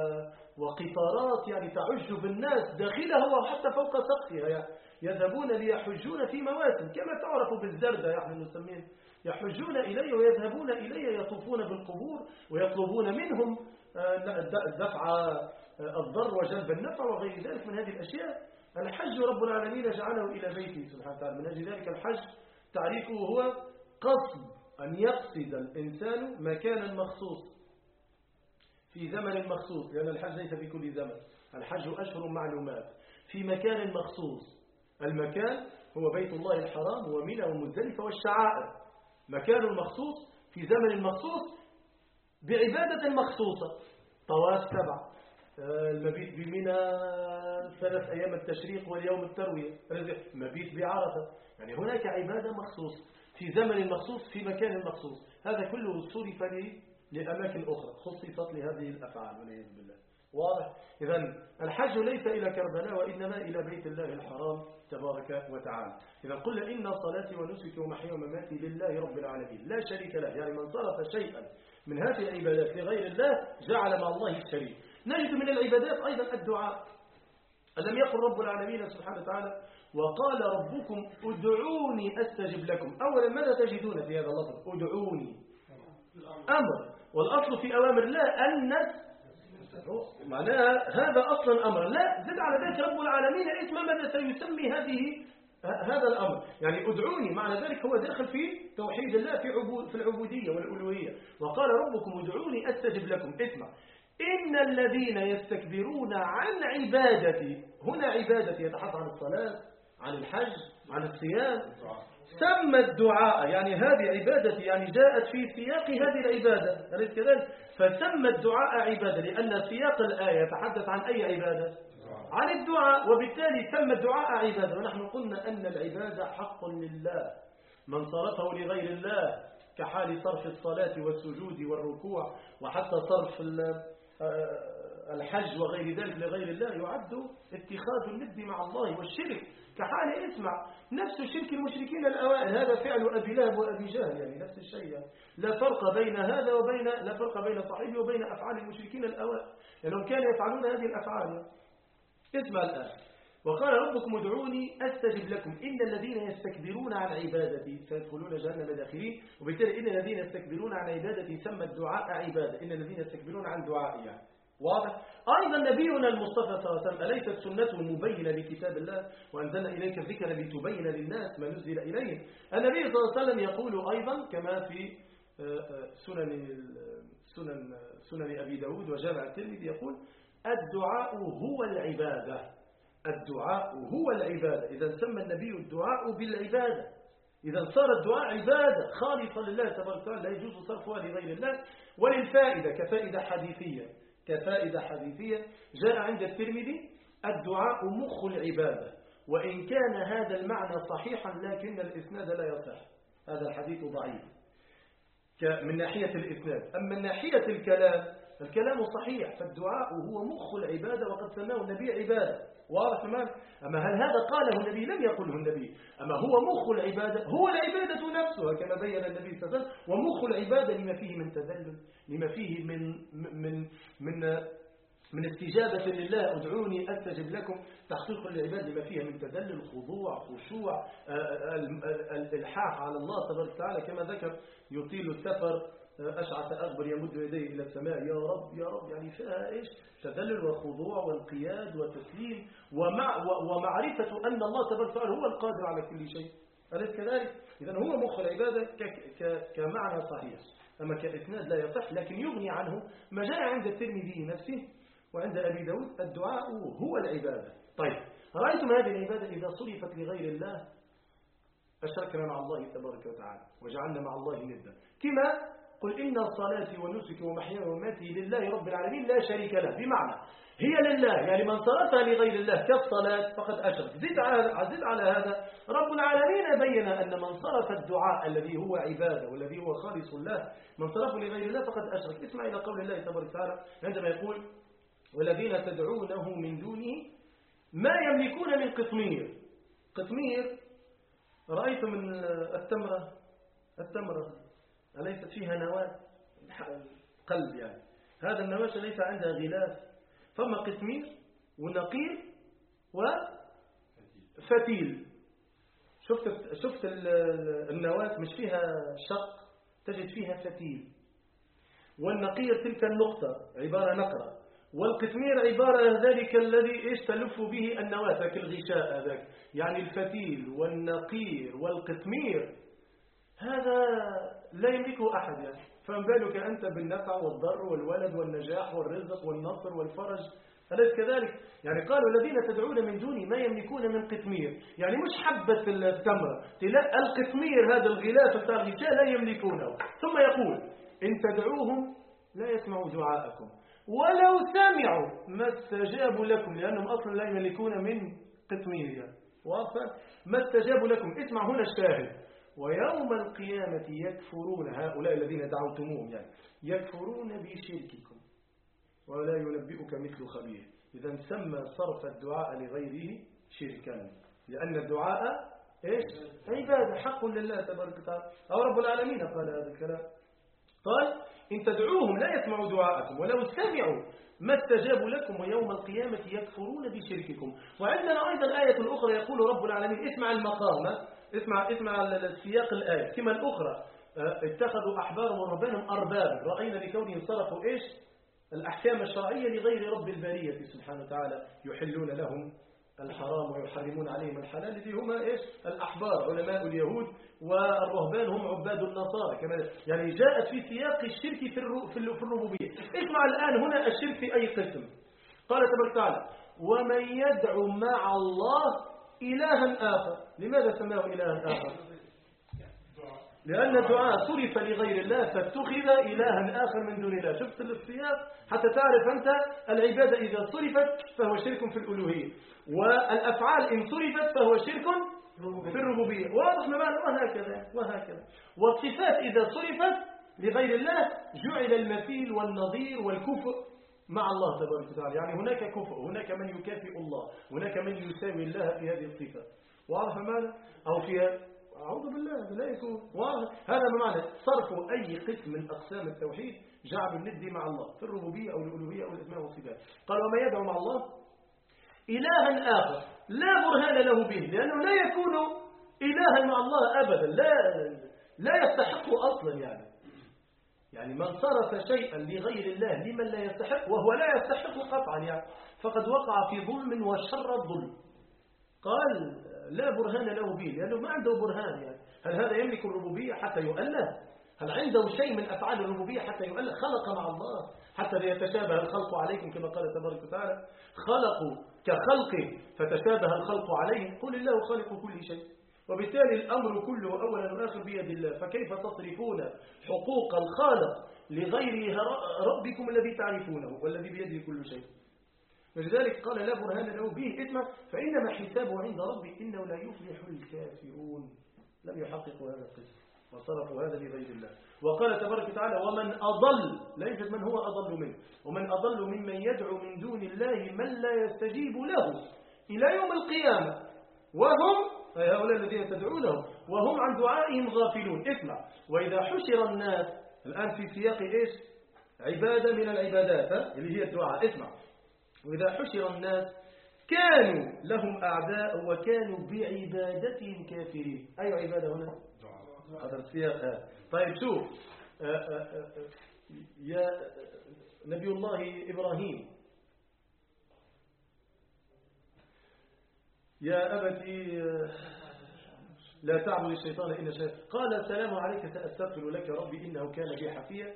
وقطارات يعني تعج بالناس داخلها وحتى فوق سقفها، يعني يذهبون ليحجون في مواسم كما تعرف بالزردة، يعني نسميه يحجون إليه ويذهبون إليه، يطوفون بالقبور ويطلبون منهم دفع الضر وجلب النفع وغير ذلك من هذه الأشياء. الحج رب العالمين جعله إلى بيته سبحانه وتعالى. من أجل ذلك الحج تعريفه هو قصد أن يقصد الإنسان مكانا مخصوص في زمن مخصوص، لأن الحج ليس في كل زمن، الحج أشهر معلومات في مكان مخصوص. المكان هو بيت الله الحرام ومنى ومزدلفة والشعائر، مكان مخصوص في زمن مخصوص بعبادة مخصوصة. طواف سبع، المبيت بمنى ثلاث أيام التشريق واليوم التروية، مبيت بعرفة، يعني هناك عبادة مخصوص في زمن مخصوص في مكان مخصوص. هذا كله صرف لأماكن أخرى خصصت لهذه الأفعال والعياذ بالله. واضح؟ إذن الحج ليس إلى كربلاء وإنما إلى بيت الله الحرام تبارك وتعالى. إذا قلنا إن صلاتي ونسكي ومحيي ومماتي لله رب العالمين لا شريك له، يعني من صرف شيئا من هذه العبادات لغير الله جعل مع الله الشريك. نجد من العبادات أيضا الدعاء. ألم يقل رب العالمين سبحانه وتعالى وقال ربكم ادعوني أستجب لكم؟ أولا ماذا تجدون في هذا اللفظ ادعوني؟ أمر، والأصل في أوامر الله أن معناها هذا أصلا أمر. لا زد على ذلك رب العالمين اسم ماذا سيسمي هذه هذا الأمر. يعني ادعوني معنى ذلك هو داخل في توحيد الله في عبود في العبودية والألوهية. وقال ربكم ادعوني أستجب لكم. اسمع، إن الذين يستكبرون عن عبادتي، هنا عبادتي يتحدث عن الصلاة، عن الحج، عن الصيام. سمى الدعاء يعني هذه عبادتي، يعني جاءت في سياق هذه العبادة، أليس كذلك؟ فسمى الدعاء عبادة لأن سياق الآية يتحدث عن أي عبادة؟ عن الدعاء، وبالتالي سمى الدعاء عبادة. ونحن قلنا أن العبادة حق لله، من صرفه لغير الله كحال صرف الصلاة والسجود والركوع وحتى صرف الحج وغير ذلك لغير الله يعد اتخاذ الند مع الله والشرك. كحال اسمع نفس شرك المشركين الأوائل، هذا فعل أبي لهب وأبي جهل، يعني نفس الشيء يعني. لا فرق بين هذا وبين لا فرق بين صاحبه وبين أفعال المشركين الأوائل لأنهم يعني كانوا يفعلون هذه الأفعال. اسمع الآن، وقال ربكم ادعوني أستجب لكم إن الذين يستكبرون عن عبادتي سيدخلون جهنم داخلين. وبالتالي إن الذين يستكبرون عن عبادتي سمى الدعاء عبادة، إن الذين يستكبرون عن دعائي يعني. واضح؟ أيضا نبينا المصطفى صلى الله عليه وسلم أليست سنته مبينة لكتاب الله وأنزلنا إليك الذكر لتبين للناس ما نزل إليهم. النبي صلى الله عليه وسلم يقول أيضا كما في سنن سنن سنن أبي داود وجامع الترمذي يقول الدعاء هو العبادة، الدعاء هو العبادة. إذا سمى النبي الدعاء بالعبادة، إذا صار الدعاء عبادة خالصة لله تبارك وتعالى لا يجوز صرفها لغير الله. وللفائدة كفائدة حديثية كفائدة حديثية جاء عند الترمذي الدعاء مخ العبادة، وإن كان هذا المعنى صحيحا لكن الإسناد لا يصح، هذا الحديث ضعيف من ناحية الإسناد. أما من ناحية الكلام الكلام صحيح، فالدعاء هو مخ العبادة وقد سماه النبي عبادة. واضح تمام؟ أما هل هذا قاله النبي؟ لم يقله النبي. أما هو مخ العبادة، هو العبادة نفسها كما بين النبي صلى الله عليه وسلم. ومخ العبادة لما فيه من تذلل، لما فيه من من من من استجابة لله ادعوني أستجب لكم، تحقيق العبادة لما فيها من تذلل، خضوع، خشوع، الإلحاح على الله تبارك وتعالى كما ذكر يطيل السفر أشعث أغبر يمد يديه إلى السماء يا رب يا رب، يعني فيها إيش؟ تذلل وخضوع وانقياد وتسليم ومع ومعرفة أن الله تبارك وتعالى هو القادر على كل شيء. أليس كذلك؟ إذا هو مخ العبادة كمعنى صحيح، أما كإسناد لا يصح، لكن يغني عنه ما جاء عند الترمذي نفسه وعند أبي داود الدعاء هو العبادة. طيب رأيتم هذه العبادة إذا صرفت لغير الله أشركنا مع الله تبارك وتعالى وجعلنا مع الله ندا. كما قل إن صلاتي ونسكي ومحياي ومماتي لله رب العالمين لا شريك له، بمعنى هي لله، يعني من صرفها لغير الله كالصلاة فقد أشرك. زد على, زد على هذا رب العالمين بين أن من صرف الدعاء الذي هو عبادة والذي هو خالص الله من صرفه لغير الله فقد أشرك. اسمع إلى قول الله تبارك وتعالى عندما يقول والذين تدعونه من دونه ما يملكون من قطمير. قطمير رأيت من التمرة، التمرة أليست فيها نواة قلب، يعني هذا النواة ليس عندها غلاف، فما قطمير ونقير وفتيل. شفت شفت النواة مش فيها شق، تجد فيها فتيل، والنقير تلك النقطة عبارة نقرة، والقطمير عبارة ذلك الذي إيش تلف به النواة ذاك الغشاء هذاك، يعني الفتيل والنقير والقطمير هذا لا يملكه أحد، يعني فما بالك أنت بالنفع والضر والولد والنجاح والرزق والنصر والفرج، أليس كذلك؟ يعني قالوا الذين تدعون من دوني ما يملكون من قطمير، يعني مش حبة التمرة، تلاقي القطمير هذا الغلاف بتاع الغشاء لا يملكونه. ثم يقول إن تدعوهم لا يسمعوا دعاءكم ولو سمعوا ما استجابوا لكم، لأنهم أصلا لا يملكون من قطمير، يعني واضح؟ ما استجابوا لكم. اسمع هنا الشاهد ويوم القيامة يكفرون، هؤلاء الذين دعوتموهم يعني يكفرون بشرككم ولا ينبئك مثل خبير. إذا سمى صرف الدعاء لغيره شركا، لأن الدعاء إيش؟ عبادة حق لله تبارك وتعالى، أو رب العالمين قال هذا الكلام، قال إن تدعوهم لا يسمعوا دعاءكم ولو سمعوا ما استجابوا لكم ويوم القيامة يكفرون بشرككم. وعندنا أيضا آية أخرى يقول رب العالمين، اسمع المقام، اسمع اسمع السياق الآية كما الأخرى، اتخذوا أحبارهم ورهبانهم أربابا، رأينا لكونهم صرفوا إيش؟ الأحكام الشرعية لغير رب البرية سبحانه وتعالى، يحلون لهم الحرام ويحرمون عليهم الحلال، الذي هما إيش؟ الأحبار علماء اليهود، والرهبان هم عباد النصارى كما، يعني جاءت في سياق الشرك في في الربوبية. اسمع الآن هنا الشرك في أي قسم. قال تبارك وتعالى: ومن يدعو مع الله إلها آخر. لماذا سماه إلها آخر؟ لأن الدعاء صرف لغير الله فاتخذ إلها آخر من دون الله. شفت السياق حتى تعرف أنت العبادة إذا صرفت فهو شرك في الألوهية، والأفعال إن صرفت فهو شرك في الربوبية. واضح ما معنى؟ وهكذا وهكذا. والصفات إذا صرفت لغير الله جعل المثيل والنظير والكفء مع الله تبارك وتعالى. يعني هناك كفء، هناك من يكافئ الله، هناك من يساوي الله في هذه الصفات. واضح ماذا؟ أو فيها أعوذ بالله لا يكون. هذا بمعنى صرف أي قسم من أقسام التوحيد جعل الند مع الله في الربوبية أو الألوهية أو الأسماء والصفات. قال: وما يدعو مع الله إلها آخر لا برهان له به، لأنه لا يكون إلها مع الله أبدا، لا لا يستحق أصلا. يعني يعني من صرف شيئا لغير الله لمن لا يستحق وهو لا يستحق قطعا، يعني فقد وقع في ظلم وشر الظلم. قال: لا برهان له به، لأنه ما عنده برهان. يعني هل هذا يملك الربوبية حتى يؤله؟ هل عنده شيء من أفعال الربوبية حتى يؤله؟ خلق مع الله حتى ليتشابه الخلق عليكم كما قال تبارك وتعالى: خلقوا كخلقه فتشابه الخلق عليهم، قل الله خالق كل شيء. وبالتالي الأمر كله أولا وآخر بيد الله، فكيف تصرفون حقوق الخالق لغير ربكم الذي تعرفونه والذي بيده كل شيء؟ ولذلك قال: لا برهان له به اسمه فإنما حسابه عند ربي إنه لا يفلح الكافرون. لم يحققوا هذا القسم وصرفوا هذا لغير الله. وقال تبارك وتعالى: ومن أضل، لا يوجد من هو أضل منه، ومن أضل ممن يدعو من دون الله من لا يستجيب له إلى يوم القيامة وهم أي هؤلاء الذين تدعونهم وهم عن دعائهم غافلون. اسمع: وإذا حشر الناس، الآن في سياق إيش؟ عبادة من العبادات اللي هي الدعاء. اسمع: وإذا حشر الناس كانوا لهم أعداء وكانوا بعبادتهم كافرين. أي عبادة هنا؟ هذا السياق. طيب شوف، يا نبي الله إبراهيم: يا أبتي لا تعبد الشيطان إن الشيطان قال: السلام عليك سأستغفر لك ربي إنه كان بي حفيا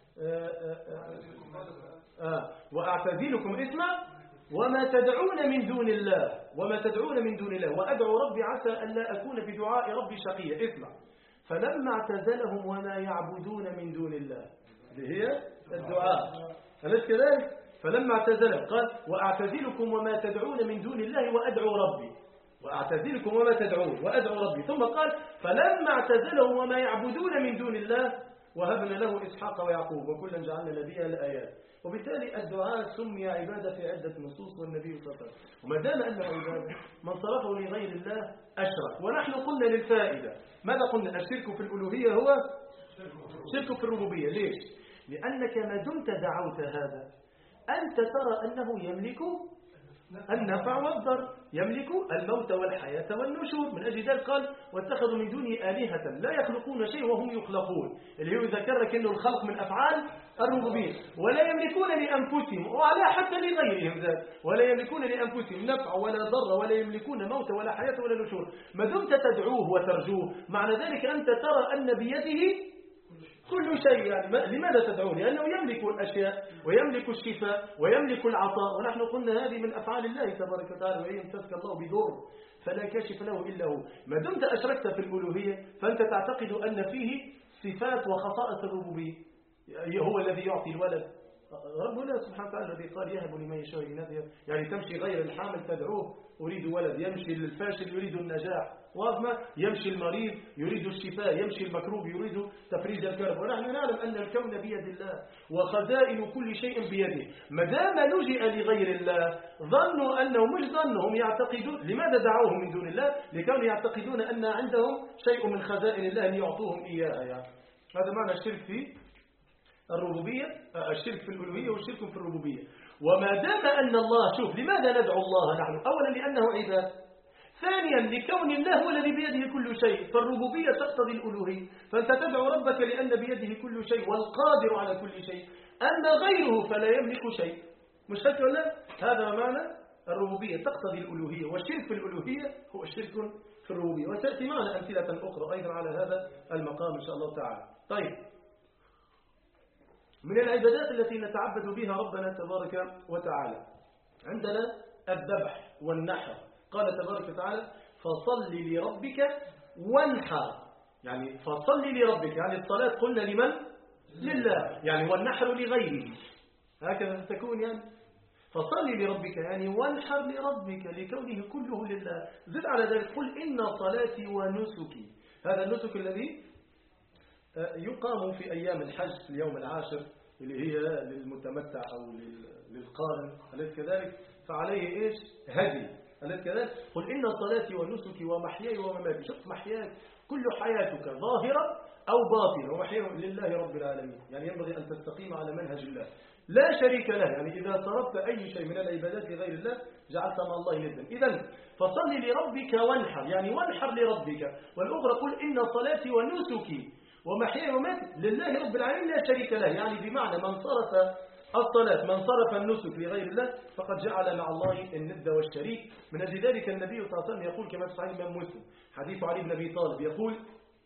آه وأعتزلكم اسمع وما تدعون من دون الله وما تدعون من دون الله وأدعو ربي عسى أن لا أكون بدعاء ربي شقيا. اسمع: فلما اعتزلهم وما يعبدون من دون الله، اللي هي الدعاء، أليس كذلك؟ فلما اعتزلهم قال: وأعتزلكم وما تدعون من دون الله وأدعو ربي، وأعتزلكم وما تدعون وأدعو ربي. ثم قال: فلما اعتزلهم وما يعبدون من دون الله وهبنا له إسحاق ويعقوب وكلا جعلنا نبيا الآيات. وبالتالي الدعاء سمي عبادة في عدة نصوص، والنبي صلى الله عليه وسلم. وما دام أنه عبادة من صرفه لغير الله أشرك. ونحن قلنا للفائدة ماذا قلنا؟ الشرك في الألوهية هو شرك في الربوبية. ليش؟ لأنك ما دمت دعوت هذا أنت ترى أنه يملك النفع والضر، يملك الموت والحياة والنشور. من أجل ذلك قال: واتخذوا من دونه آلهة لا يخلقون شيء وهم يخلقون، اللي هو يذكرك أنه الخلق من أفعال الربوبية. ولا يملكون لأنفسهم ولا حتى لغيرهم ذات، ولا يملكون لأنفسهم نفع ولا ضر ولا يملكون موت ولا حياة ولا نشور. ما دمت تدعوه وترجوه معنى ذلك أنت ترى أن بيده كل شيء. يعني لماذا تدعون؟ لأنه يملك الأشياء ويملك الشفاء ويملك العطاء. ونحن قلنا هذه من أفعال الله تبارك وتعالى: وإن يمسسك الله بضر فلا كاشف له إلا هو. ما دمت أشركت في الألوهية فأنت تعتقد أن فيه صفات وخصائص الربوبية. هو الذي يعطي الولد، ربنا سبحانه وتعالى الذي قال: يهب لمن يشاء إناثا. يعني تمشي غير الحامل تدعوه أريد ولد، يمشي الفاشل يريد النجاح، واضح؟ يمشي المريض يريد الشفاء، يمشي المكروب يريد تفريج الكرب. ونحن نعلم أن الكون بيد الله وخزائن كل شيء بيده. ما دام لجئ لغير الله ظنوا أنه مش ظنهم يعتقدون. لماذا دعوهم من دون الله؟ لكونهم يعتقدون أن عندهم شيء من خزائن الله ليعطوهم إياها. يعني هذا معنى الشرك في الربوبية، الشرك في الألوهية والشرك في الربوبية. وما دام أن الله، شوف لماذا ندعو الله نحن؟ أولا لأنه عباد، ثانيا لكون الله هو الذي بيده كل شيء، فالربوبية تقتضي الألوهية، فأنت تدعو ربك لأن بيده كل شيء والقادر على كل شيء، أما غيره فلا يملك شيء. مش هيك ولا؟ هذا معنى الربوبية تقتضي الألوهية، والشرك في الألوهية هو شرك في الربوبية، وسأتي معنا أمثلة أخرى أيضا على هذا المقام إن شاء الله تعالى. طيب، من العبادات التي نتعبد بها ربنا تبارك وتعالى عندنا الذبح والنحر. قال تبارك وتعالى فصل لربك وانحر، يعني فصل لربك، يعني الصلاة قلنا لمن؟ لله، يعني والنحر لغيره، هكذا تكون يعني فصل لربك يعني وانحر لربك لكونه كله لله. زد على ذلك قل إن صلاتي ونسكي، هذا النسك الذي يقام في أيام الحج في اليوم العاشر اللي هي للمتمتع أو للقارن، أليس كذلك؟ فعليه إيش؟ هدي، أليس كذلك؟ قل إن صلاتي ونسكي ومحياي ومماتي، شوف محياك كل حياتك ظاهرة أو باطنة، ومحياي لله رب العالمين، يعني ينبغي أن تستقيم على منهج الله لا شريك له، يعني إذا صرفت أي شيء من العبادات لغير الله جعلت مع الله ندا. إذن فصل لربك وانحر، يعني وانحر لربك. والأخرى قل إن صلاتي ونسكي ومحياي ومماتي لله رب العالمين لا شريك له، يعني بمعنى من صرف الصلاة من صرف النسك لغير الله فقد جعل مع الله الند والشريك. من أجل ذلك النبي صلى الله عليه وسلم يقول كما في صحيح الإمام مسلم حديث علي بن أبي طالب يقول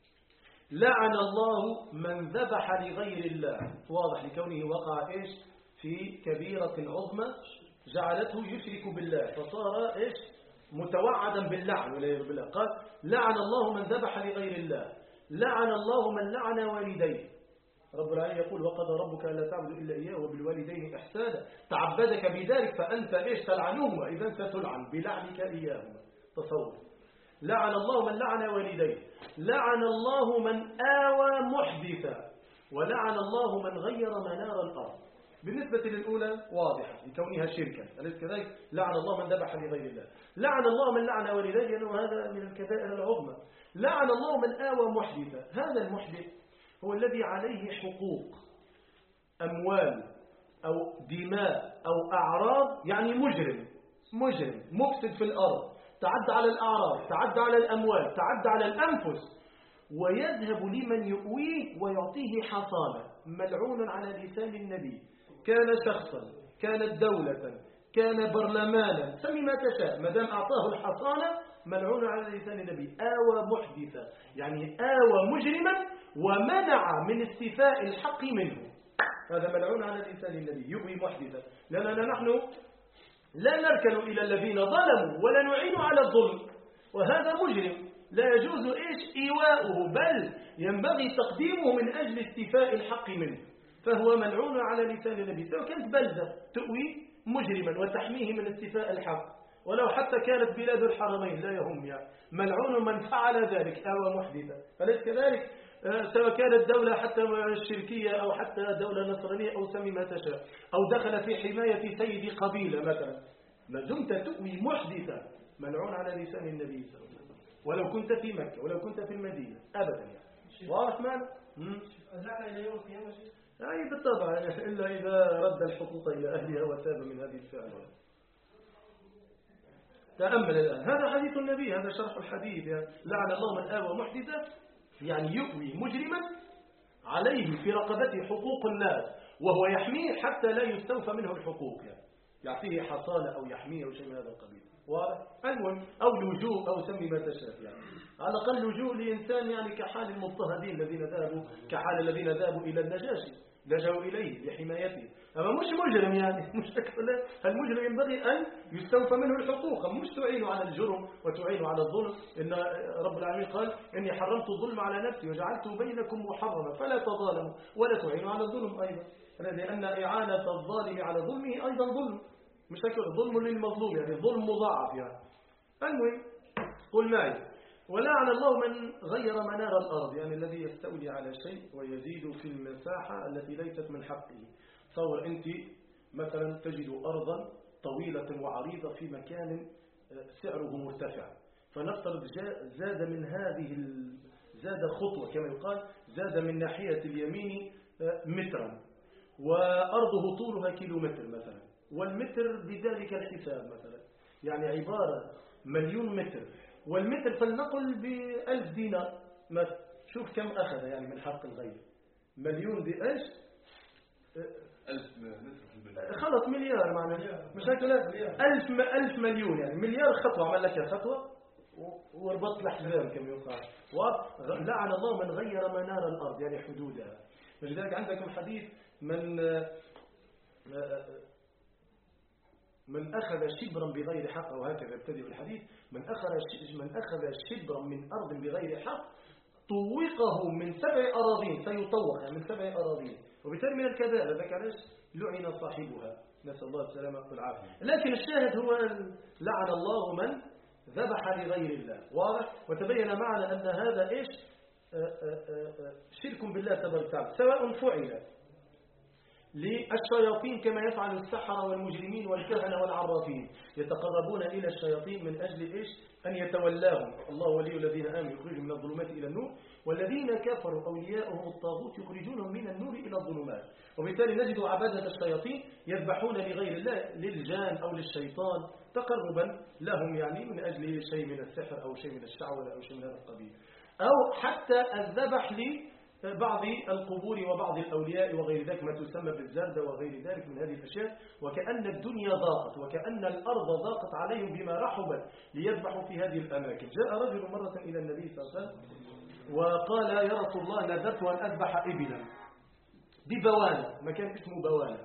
لعن الله من ذبح لغير الله، واضح لكونه وقع إيش في كبيرة عظمى جعلته يشرك بالله فصار إيش متوعدا باللعن والعياذ بالله. قال لعن الله من ذبح لغير الله، لعن الله من لعن والديه. رب العالمين يقول وقضى ربك ألا تعبدوا إلا إياه وبالوالدين إحسانا، تعبدك بذلك فأنت إيش تلعنهما إذا ستلعن بلعنك إياهما. تصور، لعن الله من لعن والديه، لعن الله من آوى محدثا، ولعن الله من غير منار الأرض. بالنسبة للأولى واضحة لكونها شركا، أليس كذلك؟ لعن الله من ذبح لغير الله، لعن الله من لعن والديه لأنه هذا من الكبائر العظمى. لعن الله من آوى محدثا، هذا المحدث هو الذي عليه حقوق أموال أو دماء أو أعراض، يعني مجرم مجرم مفسد في الأرض، تعد على الأعراض، تعد على الأموال، تعد على الأنفس، ويذهب لمن يؤويه ويعطيه حصانة. ملعون على لسان النبي، كان شخصا، كانت دولة، كان برلمانا، سمي ما تشاء، ما دام أعطاه الحصانة ملعون على لسان النبي. آوى محدثا، يعني آوى مجرما ومنع من استيفاء الحق منه، هذا ملعون على لسان النبي، يؤوي محدثا. لأننا نحن لا نركن إلى الذين ظلموا ولا نعين على الظلم، وهذا مجرم لا يجوز إيش إيواؤه، بل ينبغي تقديمه من أجل استيفاء الحق منه، فهو ملعون على لسان النبي. سواء كانت بلدة تؤوي مجرما وتحميه من استيفاء الحق، ولو حتى كانت بلاد الحرمين لا يهم، يعني ملعون من فعل ذلك آوى محدثا، أليس كذلك؟ سواء كانت دولة حتى شركية أو حتى دولة نصرانية أو سمي ما تشاء، أو دخل في حماية سيد قبيلة مثلا، ما دمت تؤوي محدثا ملعون على لسان النبي صلى الله عليه وسلم، ولو كنت في مكة ولو كنت في المدينة أبدا. يعني واضح معنى؟ أزعنا إلى يوم القيامة شيء؟ أي بالطبع، إلا إذا رد الحقوق إلى أهلها وتاب من هذه الفعل. تأمل الآن، هذا حديث النبي، هذا شرح الحديث. يعني لعن الله من آوى محدثا، يعني يؤوي مجرما عليه في رقبته حقوق الناس وهو يحميه حتى لا يستوفى منه الحقوق، يعني يعطيه حصانة أو يحميه أو شيء من هذا القبيل. واضح؟ المهم، أو لجوء أو سمي ما تشاء، يعني على الأقل لجوء لإنسان يعني كحال المضطهدين الذين ذهبوا، كحال الذين ذهبوا إلى النجاشي لجأوا إليه لحمايته. أما مش مجرم، يعني مش لا، المجرم ينبغي أن يستوفى منه الحقوق، مش تعين على الجرم وتعين على الظلم. إن رب العالمين قال إني حرمت الظلم على نفسي وجعلته بينكم محرما فلا تظالموا ولا تعينوا على الظلم أيضا، لأن إعانة الظالم على ظلمه أيضا ظلم، مش هكذا ظلم للمظلوم، يعني ظلم مضاعف. يعني المهم قل معي ولعن الله من غير منار الأرض، يعني الذي يستولي على شيء ويزيد في المساحة التي ليست من حقه. تصور أنت مثلا تجد أرضا طويلة وعريضة في مكان سعره مرتفع، فنفترض زاد من هذه زاد خطوة كما يقال، زاد من ناحية اليمين مترا وأرضه طولها كيلومتر مثلا، والمتر بذلك الحساب مثلا يعني عبارة مليون متر والمتر فلنقل بألف دينار مثلا، شوف كم أخذ يعني من حق الغير. مليون دي إيش؟ ألف متر في البلد خلص مليار معناه، مش هيك لا؟ ألف م... ألف مليون يعني مليار خطوة، عمل لك خطوة وربط الأحزاب كما يقال. ولعن الله من غير منار الأرض يعني حدودها. لذلك عندكم حديث من من أخذ شبرا بغير حق، أو هكذا يبتدئ الحديث، من أخذ من أخذ شبرا من أرض بغير حق طوقه من سبع أراضين، سيطوق يعني من سبع أراضين، وبالتالي من الكبائر. ذاك علاش لعن صاحبها، نسأل الله السلامة والعافية. لكن الشاهد هو لعن الله من ذبح لغير الله، واضح؟ وتبين معنا أن هذا إيش؟ شرك بالله تبارك وتعالى، سواء فعل للشياطين كما يفعل السحرة والمجرمين والكهنة والعرافين، يتقربون إلى الشياطين من أجل إيش؟ أن يتولاهم. الله ولي الذين آمنوا يخرجهم من الظلمات إلى النور، والذين كفروا أولياءهم الطاغوت يخرجونهم من النور إلى الظلمات. وبالتالي نجد عبادة الشياطين يذبحون لغير الله، للجان أو للشيطان، تقربا لهم يعني من أجل شيء من السحر أو شيء من الشعوذة أو شيء من هذا القبيل، أو حتى الذبح لبعض القبور وبعض الأولياء وغير ذلك، ما تسمى بالزردة وغير ذلك من هذه الأشياء. وكأن الدنيا ضاقت وكأن الأرض ضاقت عليهم بما رحبت ليذبحوا في هذه الأماكن. جاء رجل مرة إلى النبي صلى الله عليه وسلم وقال: يا رسول الله، نذرت أن أذبح إبلا ببوانة، مكان اسمه بوانة،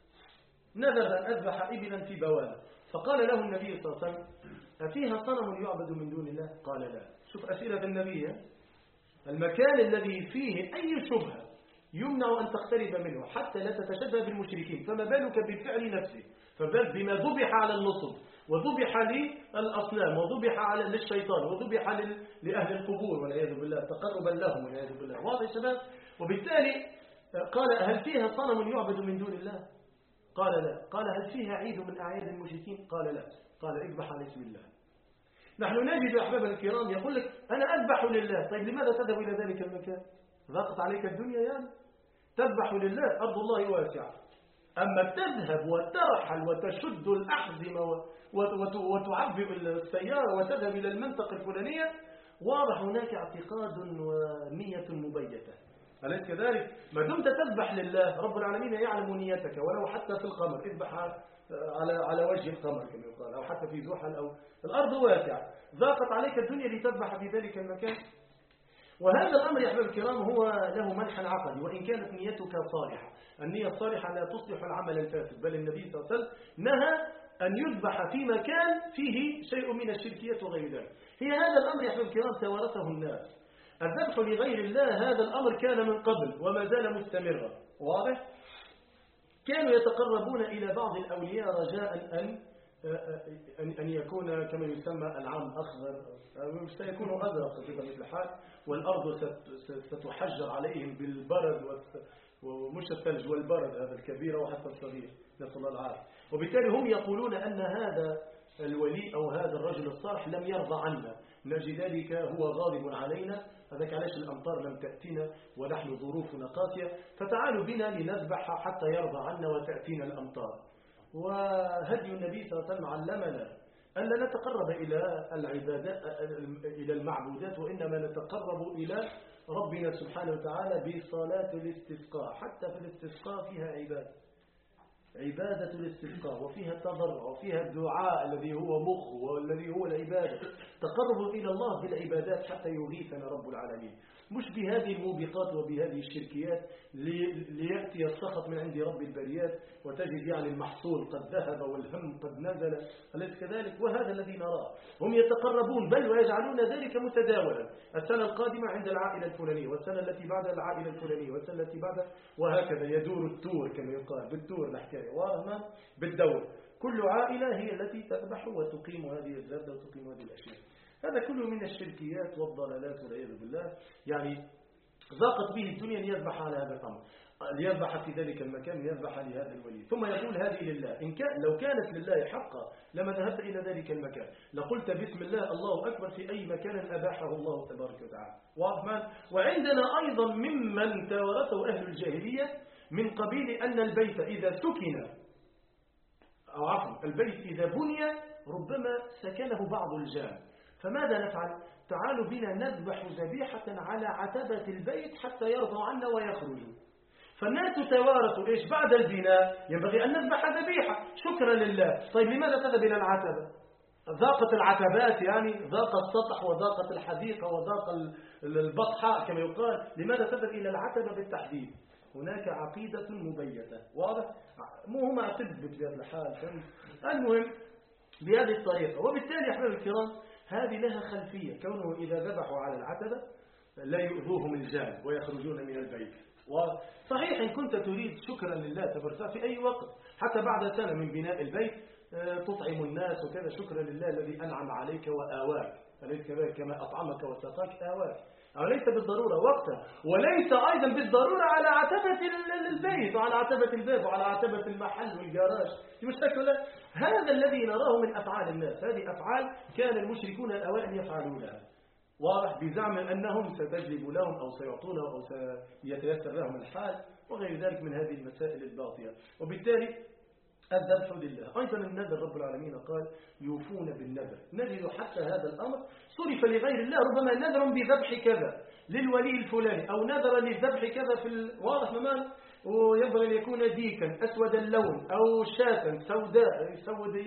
نذر أن أذبح إبلا في بوانة. فقال له النبي صلى الله عليه وسلم: أفيها صنم يعبد من دون الله؟ قال: لا. شوف أسئلة النبي، المكان الذي فيه أي شبهة يمنع أن تقترب منه حتى لا تتشبه بالمشركين، فما بالك بالفعل نفسه، فبال بما ذبح على النصب وذبح للأصنام وذبح على للشيطان وذبح لأهل القبور والعياذ بالله، تقربا لهم والعياذ بالله. واضح يا شباب؟ وبالتالي قال: هل فيها صنم يعبد من دون الله؟ قال: لا. قال: هل فيها عيد من أعياد المشركين؟ قال: لا. قال: اذبح على اسم الله. نحن نجد أحبابنا الكرام يقول لك: أنا أذبح لله. طيب لماذا تذهب إلى ذلك المكان؟ ضاقت عليك الدنيا يعني؟ تذبح لله، أرض الله واسعة. أما تذهب وترحل وتشد الأحزمة وتعبئ السيارة وتذهب إلى المنطقة الفلانية، واضح هناك اعتقاد ونية مبيتة، أليس كذلك؟ ما دمت تذبح لله رب العالمين يعلم نيتك، ولو حتى في القمر، اذبح على على وجه القمر كما يقال، أو حتى في زحل، أو الأرض واسعة، ضاقت عليك الدنيا لتذبح في ذلك المكان. وهذا الأمر يا أحباب الكرام هو له منحى عقدي، وإن كانت نيتك صالحة. النية الصالحة لا تصلح العمل الفاسد، بل النبي صلى الله عليه وسلم نهى أن يذبح في مكان فيه شيء من الشركيات وغير ذلك. هي هذا الأمر يا أحباب الكرام توارثه الناس. الذبح لغير الله هذا الأمر كان من قبل وما زال مستمرا، واضح؟ كانوا يتقربون إلى بعض الأولياء رجاء أن أن يكون كما يسمى العام أخضر، سيكون أزرق في مثل الحال، والأرض ستحجر عليهم بالبرد، ومش الثلج والبرد هذا الكبير وحتى الصغير، نسأل الله العافية. وبالتالي هم يقولون أن هذا الولي أو هذا الرجل الصالح لم يرضى عنا، نجد ذلك هو غاضب علينا، هذاك علاش الأمطار لم تأتينا ونحن ظروفنا قاسية، فتعالوا بنا لنذبح حتى يرضى عنا وتأتينا الأمطار. وهدي النبي صلى الله عليه وسلم علمنا أن لا نتقرب إلى العبادات إلى المعبودات، وإنما نتقرب إلى ربنا سبحانه وتعالى بصلاة الاستسقاء. حتى في الاستسقاء فيها عبادة، عبادة الاستسقاء، وفيها التضرع وفيها الدعاء الذي هو مخ والذي هو العبادة، تقرب إلى الله بالعبادات حتى يغيثنا رب العالمين، مش بهذه الموبقات وبهذه الشركيات ليأتي السخط من عند رب البريات وتجد يعني المحصول قد ذهب والهم قد نزل، أليس كذلك؟ وهذا الذي نراه. هم يتقربون بل ويجعلون ذلك متداولا، السنة القادمة عند العائلة الفلانية، والسنة التي بعد العائلة الفلانية، والسنة التي بعد، وهكذا يدور التور كما يقال، بالتور الحكاية، واضح؟ بالدور. كل عائلة هي التي تذبح وتقيم هذه الزردة وتقيم هذه الأشياء. هذا كله من الشركيات والضلالات والعياذ بالله. يعني ضاقت به الدنيا ليذبح على هذا الأمر، ليذبح في ذلك المكان، ليذبح لهذا الولي، ثم يقول هذه لله. إن كان لو كانت لله حقا لما ذهبت إلى ذلك المكان، لقلت بسم الله الله أكبر في أي مكان أباحه الله تبارك وتعالى. واضح؟ وعندنا أيضا ممن توارثه أهل الجاهلية من قبيل أن البيت إذا سكن، أو عفوا البيت إذا بني ربما سكنه بعض الجان، فماذا نفعل؟ تعالوا بنا نذبح ذبيحة على عتبة البيت حتى يرضوا عنا ويخرجوا. فالناس توارثوا إيش بعد البناء؟ ينبغي أن نذبح ذبيحة شكرا لله. طيب لماذا تذهب إلى العتبة؟ ضاقت العتبات، يعني ضاق السطح وضاقت الحديقة وضاق البطحاء كما يقال. لماذا تذهب إلى العتبة بالتحديد؟ هناك عقيدة مبيتة، واضح؟ مو هو ما تثبت بهذا الحال. المهم بهذه الطريقة. وبالتالي أحباب الكرام هذه لها خلفية، كونه إذا ذبحوا على العتبة لا يؤذوهم الجان ويخرجون من البيت. وصحيح إن كنت تريد شكرا لله تبارك في أي وقت حتى بعد سنة من بناء البيت تطعم الناس وكذا شكرا لله الذي أنعم عليك وآواك، أليس كذلك؟ كما أطعمك وسقاك آواك. ليس بالضرورة وقتها، وليس أيضا بالضرورة على عتبة البيت وعلى عتبة الباب وعلى عتبة المحل والجراج. مشكلة هذا الذي نراه من أفعال الناس. هذه أفعال كان المشركون الأوائل يفعلونها، واضح، بزعم أنهم ستجلب لهم أو سيعطونهم أو سيتيسر لهم الحال وغير ذلك من هذه المسائل الباطلة. وبالتالي الذبح لله. أيضا النذر رب العالمين قال يوفون بالنذر. نجد حتى هذا الأمر صرف لغير الله، ربما نذر بذبح كذا للولي الفلاني أو نذر للذبح كذا في الواضح ممان، وينبغي أن يكون ديكا أسود اللون أو شاة سوداء يسود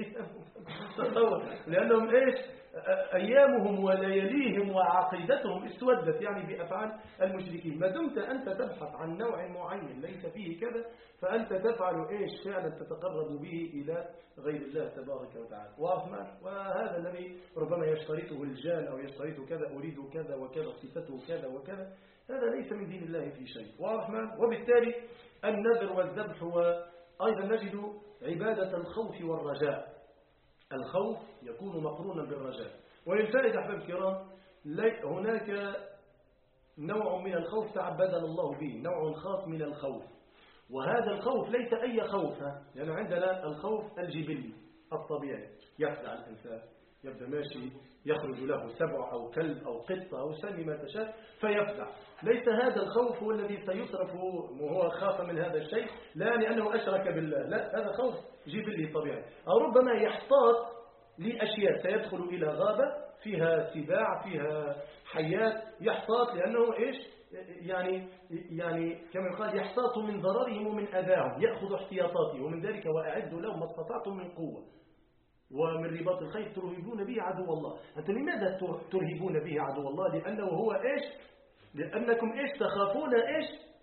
لأنهم إيش أيامهم ولياليهم وعقيدتهم اسودت يعني بأفعال المشركين. ما دمت أنت تبحث عن نوع معين ليس فيه كذا فأنت تفعل إيش فعلا تتقرب به إلى غير الله تبارك وتعالى. وهذا الذي ربما يشترطه الجان أو يشترطه كذا أريد كذا وكذا صفته كذا وكذا، هذا ليس من دين الله في شيء. وبالتالي النذر والذبح. وأيضا نجد عبادة الخوف والرجاء. الخوف يكون مقرونا بالرجاء. وللفائدة أحباب الكرام هناك نوع من الخوف تعبدنا الله به، نوع خاص من الخوف، وهذا الخوف ليس أي خوف، لأن يعني عندنا الخوف الجبلي الطبيعي، يفزع الإنسان يبدأ ماشي يخرج له سبع أو كلب أو قطة أو سمي ما تشاء فيفزع. ليس هذا الخوف هو الذي سيصرف وهو خاف من هذا الشيء لا لأنه أشرك بالله، لا، هذا خوف جبلي طبيعي. أو ربما يحتاط لأشياء سيدخل إلى غابة فيها سباع فيها حيات، يحتاط لأنه إيش يعني يعني كما يقال يحتاط من ضررهم ومن أذاهم، يأخذ احتياطاته. ومن ذلك وأعدوا لهم ما استطعتم من قوة ومن رباط الخيل ترهبون به عدو الله. أنتم لماذا ترهبون به عدو الله؟ لأنه هو إيش لأنكم إيش تخافون إيش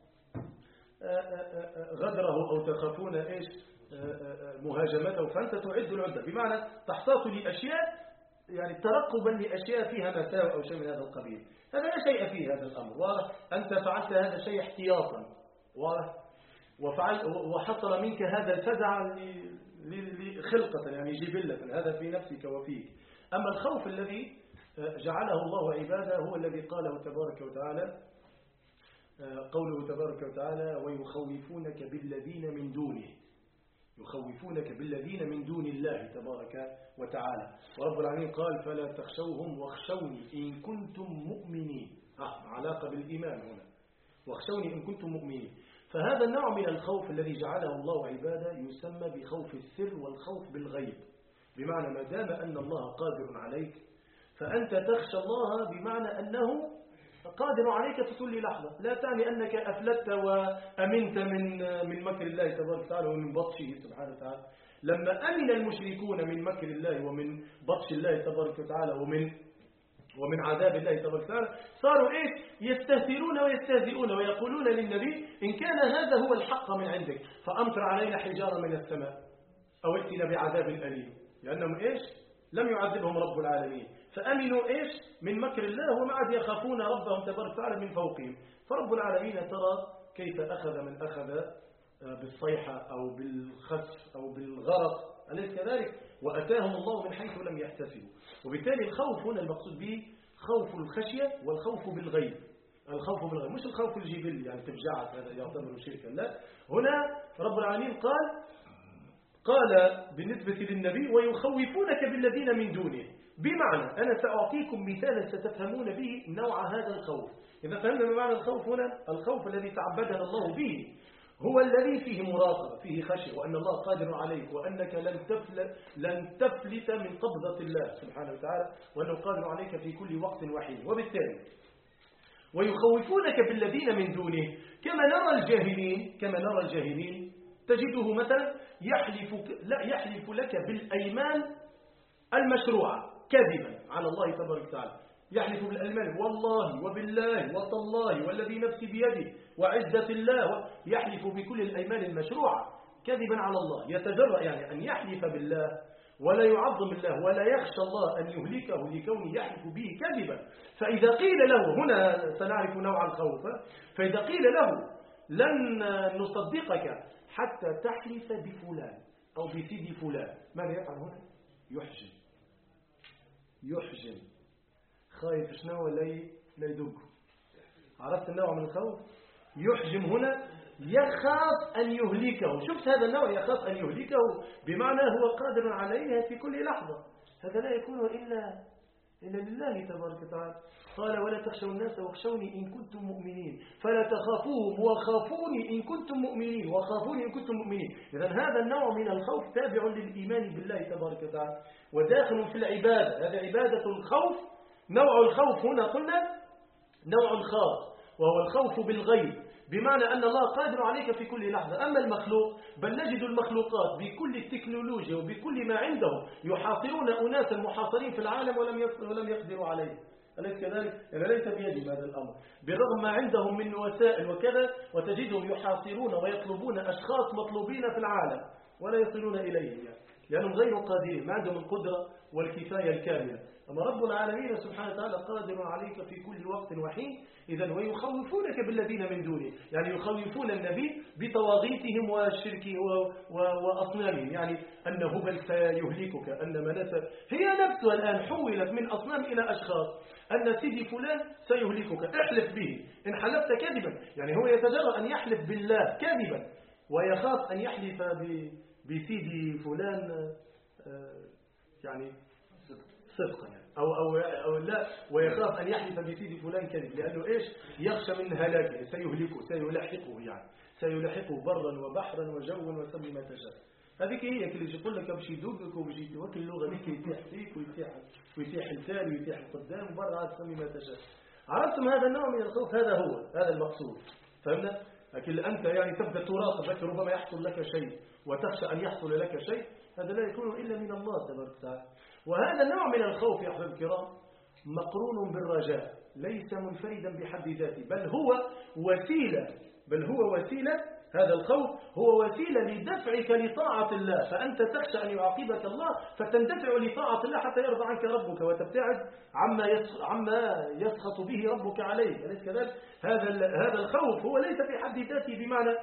غدره أو تخافون إيش مهاجمته، فأنت تعد العدة بمعنى تحتاط لأشياء يعني ترقبا لأشياء فيها مساوئ أو شيء من هذا القبيل. هذا لا شيء فيه هذا الأمر، واضح؟ أنت فعلت هذا الشيء احتياطا، واضح؟ وفعل وحصل منك هذا الفزع لخلقة يعني جبلة، هذا في نفسك وفيك. أما الخوف الذي جعله الله عباده هو الذي قاله تبارك وتعالى، قوله تبارك وتعالى ويخوفونك بالذين من دونه، يخوفونك بالذين من دون الله تبارك وتعالى. ورب العالمين قال فلا تخشوهم واخشوني إن كنتم مؤمنين. آه علاقة بالإيمان هنا، واخشوني إن كنتم مؤمنين. فهذا النوع من الخوف الذي جعله الله عباده يسمى بخوف السر والخوف بالغيب، بمعنى ما دام أن الله قادر عليك فأنت تخشى الله بمعنى أنه قادر عليك في كل لحظة، لا تعني أنك أفلت وأمنت من من مكر الله تبارك وتعالى ومن بطشه سبحانه وتعالى. لما أمن المشركون من مكر الله ومن بطش الله تبارك وتعالى ومن ومن عذاب الله تبارك وتعالى صاروا إيش يستهترون ويستهزئون ويقولون للنبي إن كان هذا هو الحق من عندك فأمطر علينا حجارة من السماء أو ائتنا بعذاب أليم، لأنهم إيش لم يعذبهم رب العالمين فأمنوا إيش من مكر الله وما عاد يخافون ربهم تبارك وتعالى من فوقهم. فرب العالمين ترى كيف أخذ من أخذ بالصيحة أو بالخسف أو بالغرق أليس كذلك، وأتاهم الله من حيث لم يحتسبوا. وبالتالي الخوف هنا المقصود به خوف الخشية والخوف بالغيب. الخوف بالغيب مش الخوف الجبلي يعني تفجعك هذا يعتبر شركا، لا، هنا رب العالمين قال قال بالنسبة للنبي ويخوفونك بالذين من دونه، بمعنى أنا سأعطيكم مثالا ستفهمون به نوع هذا الخوف. إذا فهمنا بمعنى الخوف هنا الخوف الذي تعبدنا الله به هو الذي فيه مراقبة، فيه خشية، وأن الله قادر عليك، وأنك لن تفلت, لن تفلت من قبضة الله سبحانه وتعالى، وأنه قادر عليك في كل وقت وحين. وبالتالي ويخوفونك بالذين من دونه، كما نرى الجاهلين كما نرى الجاهلين تجده مثلا يحلف لا يحلف لك بالأيمان المشروعة كذبا على الله تبارك وتعالى، يحلف بالأيمان والله وبالله وتالله والذي نفسي بيده وعزة الله، يحلف بكل الأيمان المشروعة كذبا على الله، يتجرأ يعني أن يحلف بالله ولا يعظم الله ولا يخشى الله أن يهلكه لكونه يحلف به كذبا. فإذا قيل له، هنا سنعرف نوع الخوف، فإذا قيل له لن نصدقك حتى تحلف بفلان أو بسيد فلان، ماذا يفعل هنا؟ يحجم يحجم خايف شنو لا يدق. عرفت النوع من الخوف؟ يحجم هنا يخاف أن يهلكه. شفت هذا النوع يخاف أن يهلكه بمعنى هو قادر عليها في كل لحظة. هذا لا يكون إلا إلا لله تبارك وتعالى. قال ولا تخشوا الناس واخشوني إن كنتم مؤمنين فلا تخافوهم وخافوني إن كنتم مؤمنين وخافوني إن كنتم مؤمنين. إذن هذا النوع من الخوف تابع للإيمان بالله تبارك وتعالى وداخل في العبادة. هذا عبادة الخوف. نوع الخوف هنا قلنا نوع خاص وهو الخوف بالغيب، بمعنى أن الله قادر عليك في كل لحظة. أما المخلوق بل نجد المخلوقات بكل التكنولوجيا وبكل ما عندهم يحاصرون أناسا محاصرين في العالم ولم ولم يقدروا عليه. أليس كذلك؟ يعني ليس بيدهم هذا الأمر بالرغم ما عندهم من وسائل وكذا، وتجدهم يحاصرون ويطلبون أشخاص مطلوبين في العالم ولا يصلون إليهم يعني. لأنهم غير قادرين، ما عندهم القدرة والكفاية الكاملة. أما رب العالمين سبحانه وتعالى قادر عليك في كل وقت وحين. إذن ويخوفونك بالذين من دونه، يعني يخوفون النبي بطواغيتهم وشركه وأصنامهم، يعني أن هبل سيهلكك، أن مناسة هي نفسها الآن حولت من أصنام إلى أشخاص، أن سيدي فلان سيهلكك احلف به إن حلفت كذبا. يعني هو يتجرأ أن يحلف بالله كذبا ويخاف أن يحلف بسيدي فلان يعني صدقا أو, أو, أو لا، ويخاف أن يحلف بسيد فلان كذب، لأنه إيش يخشى من هلاكه، سيهلكه سيلاحقه، يعني سيلاحقه برا وبحرا وجوا وسمي ما تشاء. هذيك هي اللي يقول لك باش يدوقك وباش يتوكل اللغة ذيك يتيح فيك ويتيح ويتيح الثاني ويتيح القدام وبرا عاد تسمي ما تشاء. عرفتم هذا النوع من الخوف؟ هذا هو هذا المقصود. فهمنا؟ لكن أنت يعني تبدأ تراقب لك ربما يحصل لك شيء وتخشى أن يحصل لك شيء، هذا لا يكون إلا من الله تبارك وتعالى. وهذا النوع من الخوف يا أحباب الكرام مقرون بالرجاء، ليس منفردا بحد ذاته، بل هو وسيلة بل هو وسيلة هذا الخوف هو وسيلة لدفعك لطاعة الله. فأنت تخشى أن يعاقبك الله فتندفع لطاعة الله حتى يرضى عنك ربك وتبتعد عما عما يسخط به ربك عليك. أليس كذلك؟ هذا هذا الخوف هو ليس في حد ذاته بمعنى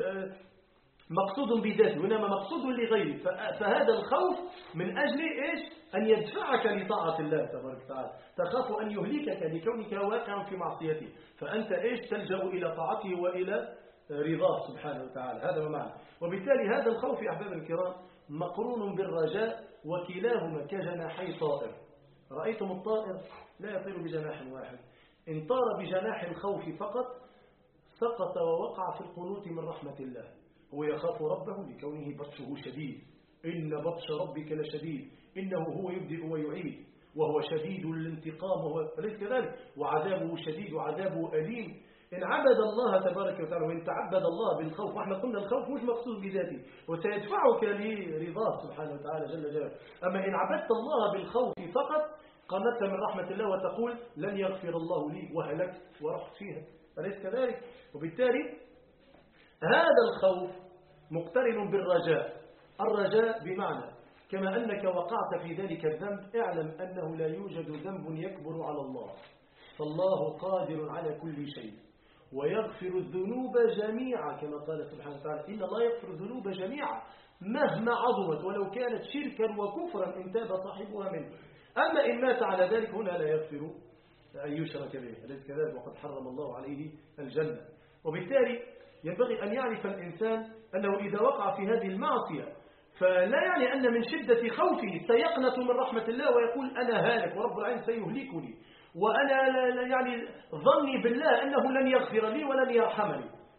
مقصود بذاته، وإنما مقصود لغيره. فهذا الخوف من أجل إيش؟ أن يدفعك لطاعة الله تبارك وتعالى. تخاف أن يهلكك لكونك واقع في معصيته، فأنت إيش؟ تلجأ إلى طاعته وإلى رضاه سبحانه وتعالى. هذا ما معنى. وبالتالي هذا الخوف يا أحباب الكرام مقرون بالرجاء، وكلاهما كجناحي طائر. رأيتم الطائر لا يطير بجناح واحد، إن طار بجناح الخوف فقط سقط ووقع في القنوط من رحمة الله. هو يخاف ربه لكونه بطشه شديد، إن بطش ربك لشديد، إنه هو يبدئ ويعيد وهو شديد الانتقام، وهو فليس كذلك، وعذابه شديد وعذابه أليم. إن عبد الله تبارك وتعالى وإن تعبد الله بالخوف، واحنا قلنا الخوف مش مقصود بذاته وسيدفعك لرضاه سبحانه وتعالى جل جلاله. أما إن عبدت الله بالخوف فقط قنطت من رحمة الله وتقول لن يغفر الله لي وهلكت ورحت فيها، فليس كذلك. وبالتالي هذا الخوف مقترن بالرجاء. الرجاء بمعنى كما أنك وقعت في ذلك الذنب اعلم أنه لا يوجد ذنب يكبر على الله، فالله قادر على كل شيء ويغفر الذنوب جميعا، كما قال سبحانه وتعالى إن الله يغفر الذنوب جميعا مهما عظمت ولو كانت شركا وكفرا إن تاب صاحبها منه. أما إن مات على ذلك هنا لا يغفر أن يشرك به، أليس كذلك؟ وقد حرم الله عليه الجنة. وبالتالي ينبغي أن يعرف الإنسان أنه إذا وقع في هذه المعصية فلا يعني أن من شدة خوفه سيقنط من رحمة الله ويقول أنا هالك ورب العالمين سيهلكني، وأنا يعني ظني بالله أنه لن يغفر لي ولن يرحمني.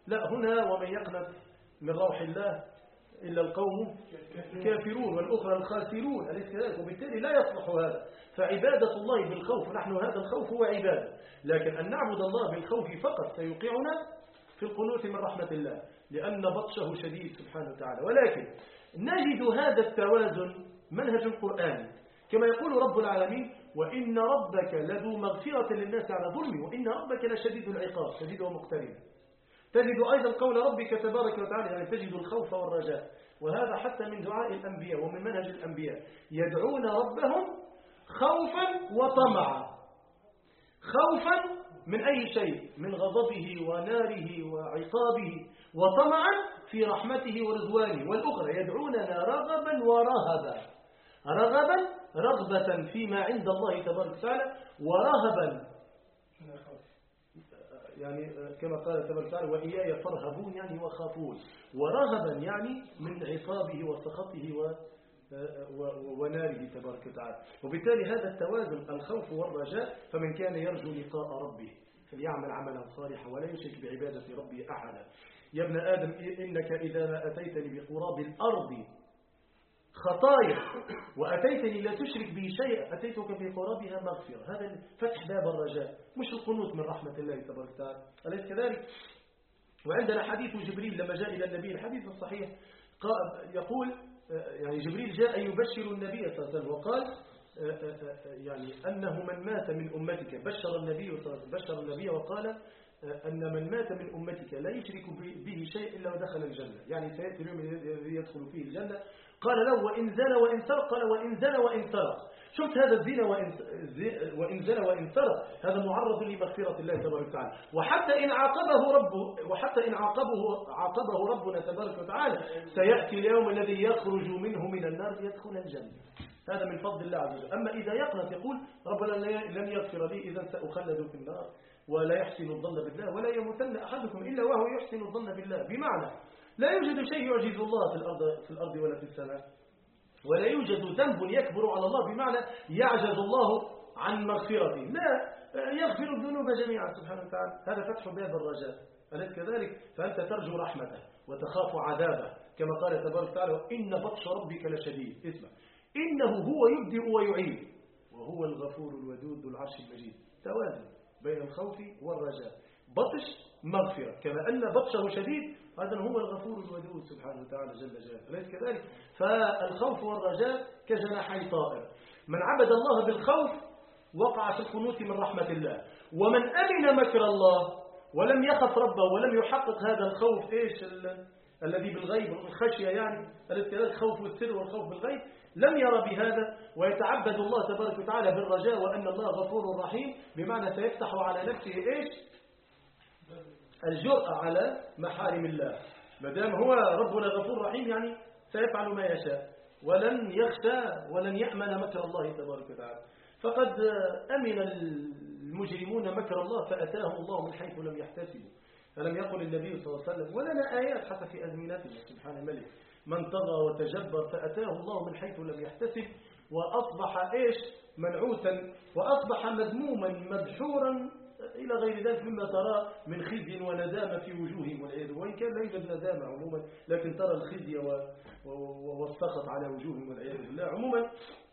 لا، هنا ومن يقنط من روح الله إلا القوم الكافرون والأخرى الخاسرون، أليس كذلك؟ وبالتالي لا يصلح هذا. فعبادة الله بالخوف، نحن هذا الخوف هو عبادة، لكن أن نعبد الله بالخوف فقط سيوقعنا في القنوط من رحمة الله، لأن بطشه شديد سبحانه وتعالى. ولكن نجد هذا التوازن منهج قرآني، كما يقول رب العالمين: وإن ربك لذو مغفرة للناس على ظلم وإن ربك لشديد العقاب، شديد ومقترب. تجد أيضا قول ربك تبارك وتعالى، يعني تجد الخوف والرجاء، وهذا حتى من دعاء الأنبياء ومن منهج الأنبياء، يدعون ربهم خوفا وطمعا. خوفا من أي شيء؟ من غضبه وناره وعقابه، وطمعا في رحمته ورضوانه. والأخرى يدعوننا رغبا ورهبا، رغبا رغبة فيما عند الله تبارك وتعالى، ورهبا يعني كما قال تبارك وتعالى: وإياي فارهبون، يعني وخافون. ورهبا يعني من عقابه وسخطه وناره تبارك وتعالى. وبالتالي هذا التوازن، الخوف والرجاء. فمن كان يرجو لقاء ربه فليعمل عملا صالحا ولا يشرك بعبادة ربه أحدا. يا ابن آدم إنك إذا ما أتيتني بقراب الأرض خطايا وأتيتني لا تشرك بي شيئا أتيتك بقرابها مغفرة. هذا فتح باب الرجاء، مش القنوط من رحمة الله تبارك وتعالى، أليس كذلك؟ وعندنا حديث جبريل لما جاء إلى النبي، الحديث الصحيح يقول يعني جبريل جاء يبشر النبي صلى الله عليه وسلم وقال يعني أنه من مات من أمتك، بشر النبي صلى الله عليه وسلم بشر النبي وقال أن من مات من أمتك لا يشرك به شيء إلا ودخل الجنة، يعني سيأتي اليوم الذي يدخل فيه الجنة. قال له: وإن زنى وإن سرق؟ قال: وإن زنى وإن سرق. شفت هذا الزنا وإن زنى وإن سرق، هذا معرض لمغفرة الله تبارك وتعالى. وحتى إن عاقبه ربه وحتى إن عاقبه عاقبه ربنا تبارك وتعالى سيأتي اليوم الذي يخرج منه من النار يدخل الجنة. هذا من فضل الله عز وجل. أما إذا يقنط يقول: ربنا لن يغفر لي إذا سأخلد في النار ولا يحسن الظن بالله ولا يموتن أحدكم إلا وهو يحسن الظن بالله. بمعنى لا يوجد شيء يعجز الله في الأرض في الأرض ولا في السماء، ولا يوجد ذنب يكبر على الله بمعنى يعجز الله عن مغفرته، لا، يغفر الذنوب جميعا سبحانه وتعالى. هذا فتح باب الرجاء، أليس كذلك؟ فأنت ترجو رحمته وتخاف عذابه، كما قال تبارك وتعالى: إن بطش ربك لشديد. اسمع: إنه هو يبدئ ويعيد وهو الغفور الودود ذو العرش المجيد. توازن بين الخوف والرجاء، بطش مغفرة، كما أن بطشه شديد، هذا هو الغفور الودود سبحانه وتعالى جل جلاله، أليس كذلك؟ فالخوف والرجاء كجناحي طائر. من عبد الله بالخوف وقع في القنوط من رحمة الله، ومن أمن مكر الله ولم يخف ربه ولم يحقق هذا الخوف إيش الذي بالغيب، الخشية يعني، أليس كذلك؟ خوف السر والخوف بالغيب، لم يرى بهذا ويتعبد الله تبارك وتعالى بالرجاء وأن الله غفور رحيم، بمعنى سيفتح على نفسه إيش؟ الجرأة على محارم الله. ما دام هو ربنا غفور رحيم يعني سيفعل ما يشاء ولن يخشى ولن يأمن مكر الله تبارك وتعالى. فقد أمن المجرمون مكر الله فأتاهم الله من حيث لم يحتسبوا. فلم يقل النبي صلى الله عليه وسلم، ولنا آيات حتى في أزمنتنا سبحان الملك: من طغى وتجبر فأتاه الله من حيث لم يحتسب وأصبح إيش؟ منعوتا، وأصبح مذموما مدحورا إلى غير ذلك مما ترى من خزي وندامة في وجوههم والعياذ، وإن كان لا يوجد ندامة عموما، لكن ترى الخزي والسخط على وجوههم والعياذ بالله. عموما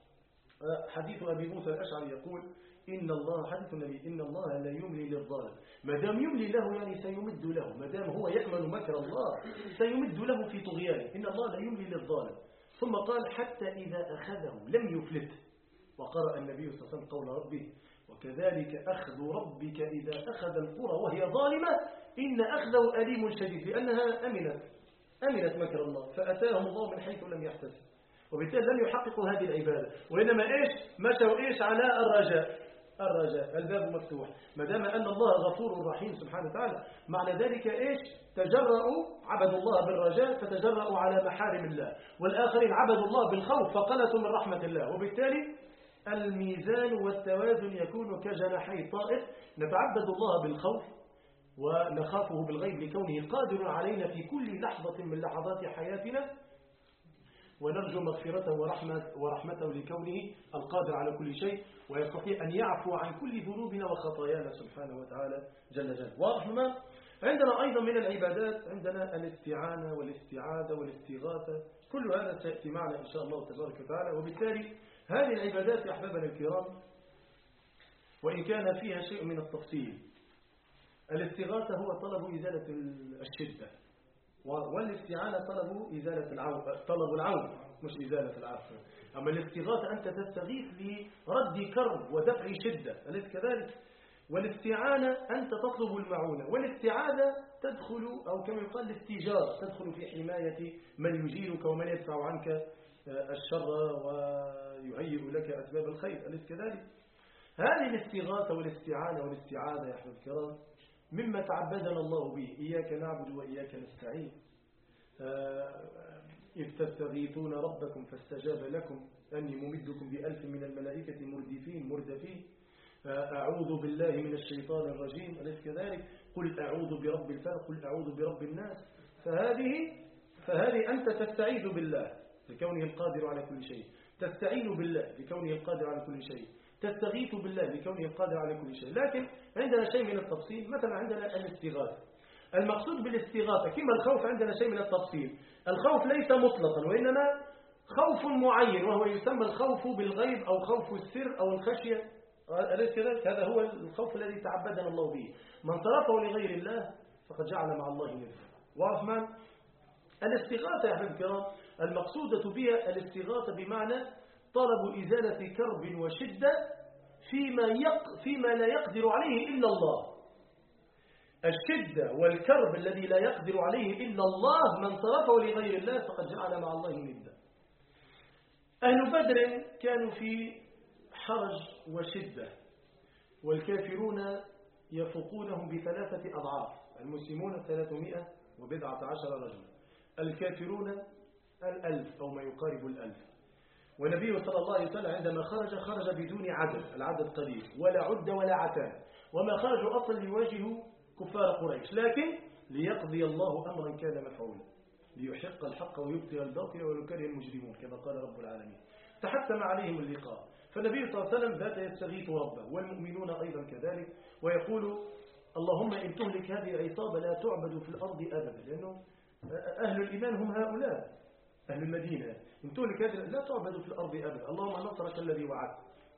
حديث أبي موسى الأشعري يقول: إن الله، حديث النبي، إن الله لا يملي للظالم. ما دام يملي له يعني سيمد له، ما دام هو يأمن مكر الله سيمد له في طغيانه. إن الله لا يملي للظالم. ثم قال: حتى إذا أخذه لم يفلت. وقرأ النبي صلى الله عليه وسلم قول ربه: وكذلك أخذ ربك إذا أخذ القرى وهي ظالمة إن أخذه أليم شديد، لأنها أمنت أمنت مكر الله فأتاهم الله من حيث لم يحتسب، وبالتالي لم يحققوا هذه العبادة، وإنما إيش؟ مشوا إيش؟ على الرجاء. الرجاء الباب مفتوح، ما دام أن الله غفور رحيم سبحانه وتعالى، معنى ذلك إيش؟ تجرؤوا، عبدوا الله بالرجاء فتجرؤوا على محارم الله، والآخرين عبدوا الله بالخوف فقلتوا من رحمة الله. وبالتالي الميزان والتوازن يكون كجناحي طائر، نتعبد الله بالخوف ونخافه بالغيب لكونه قادر علينا في كل لحظة من لحظات حياتنا، ونرجو مغفرته ورحمة ورحمته لكونه القادر على كل شيء ويستطيع أن يعفو عن كل ذنوبنا وخطايانا سبحانه وتعالى جل جلاله. واضح ما؟ عندنا أيضا من العبادات عندنا الاستعانة والاستعاذة والاستغاثة، كل هذا سيأتي معنا إن شاء الله تبارك وتعالى. وبالتالي هذه العبادات يا أحبابنا الكرام وإن كان فيها شيء من التفصيل، الاستغاثة هو طلب إزالة الشدة، والاستعانة طلب إزالة العون، طلب العون مش إزالة العافية. أما الاستغاثة أنت تستغيث لرد كرب ودفع شدة، أليس كذلك؟ والاستعانة أنت تطلب المعونة، والاستعاذة تدخل أو كما يقال الاستجارة، تدخل في حماية من يجيرك ومن يدفع عنك الشر ويهيئ لك أسباب الخير، أليس كذلك؟ هذه الاستغاثة والاستعانة والاستعاذة يا أحباب الكرام مما تعبدنا الله به، إياك نعبد وإياك نستعين. إذ تستغيثون ربكم فاستجاب لكم أني ممدكم بألف من الملائكة مردفين مردفين أعوذ بالله من الشيطان الرجيم، أليس كذلك؟ قل أعوذ برب الفلق، قل أعوذ برب الناس. فهذه فهذه أنت تستعيذ بالله لكونه القادر على كل شيء، تستعين بالله لكونه القادر على كل شيء، تستغيث بالله لكونه القادر على كل شيء. لكن عندنا شيء من التفصيل، مثلا عندنا الاستغاثة. المقصود بالاستغاثة كما الخوف عندنا شيء من التفصيل. الخوف ليس مطلقا وإنما خوف معين، وهو يسمى الخوف بالغيب أو خوف السر أو الخشية، أليس كذلك؟ هذا هو الخوف الذي تعبدنا الله به. من صرفه لغير الله فقد جعل مع الله ندا. واضح معنا؟ الاستغاثة يا أحباب الكرام المقصودة بها الاستغاثة بمعنى طلب إزالة كرب وشدة فيما, يق... فيما لا يقدر عليه إلا الله. الشدة والكرب الذي لا يقدر عليه إلا الله من صرفه لغير الله فقد جعل مع الله ندا. أهل بدر كانوا في حرج وشدة، والكافرون يفوقونهم بثلاثة أضعاف، المسلمون ثلاثمائة وبضعة عشر رجلا، الكافرون الألف أو ما يقارب الألف. والنبي صلى الله عليه وسلم عندما خرج خرج بدون عدد، العدد قليل ولا عد ولا عتاد، وما خرجوا أصلا ليواجهوا كفار قريش، لكن ليقضي الله أمرا كان مفعولا ليحق الحق ويبطل الباطل ويكره المجرمون كما قال رب العالمين. تحتم عليهم اللقاء، فالنبي صلى الله عليه وسلم بات يستغيث ربه والمؤمنون أيضا كذلك، ويقول اللهم إن تهلك هذه العصابة لا تعبد في الأرض أبدا، لأنه أهل الإيمان هم هؤلاء أهل المدينة، إن تهلك هذه لا تعبد في الأرض أبدا، اللهم نصرك الذي وعدت.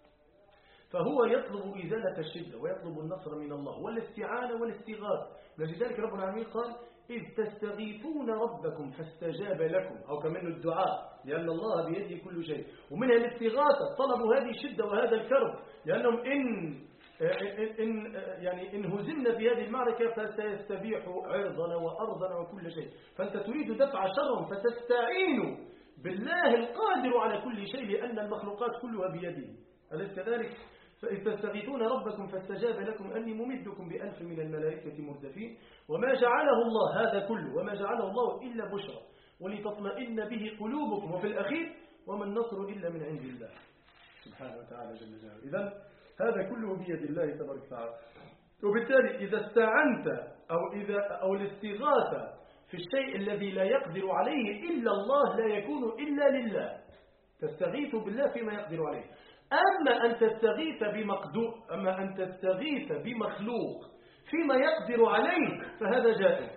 فهو يطلب إزالة الشدة ويطلب النصر من الله والاستعانة والاستغاثة. لذلك رب العالمين قال إذ تستغيثون ربكم فاستجاب لكم، أو كمان الدعاء لأن الله بيده كل شيء، ومنها الاستغاثة طلبوا هذه الشدة وهذا الكرب، لأنهم إن إن يعني إن هزمنا في هذه المعركة فسيستبيح عرضنا وأرضنا وكل شيء، فأنت تريد دفع شرهم فتستعين بالله القادر على كل شيء لأن المخلوقات كلها بيده، أليس كذلك؟ فإذ تستغيثون ربكم فاستجاب لكم أني ممدكم بألف من الملائكة مردفين، وما جعله الله هذا كله وما جعله الله إلا بشرى ولتطمئن به قلوبكم، وفي الأخير وما النصر إلا من عند الله سبحانه وتعالى جل جلاله. إذن هذا كله بيد الله تبارك وتعالى. وبالتالي إذا استعنت أو إذا أو الاستغاثة في الشيء الذي لا يقدر عليه إلا الله لا يكون إلا لله، تستغيث بالله فيما يقدر عليه. أما أن تستغيث بمقدور أما أن تستغيث بمخلوق فيما يقدر عليه فهذا جائز.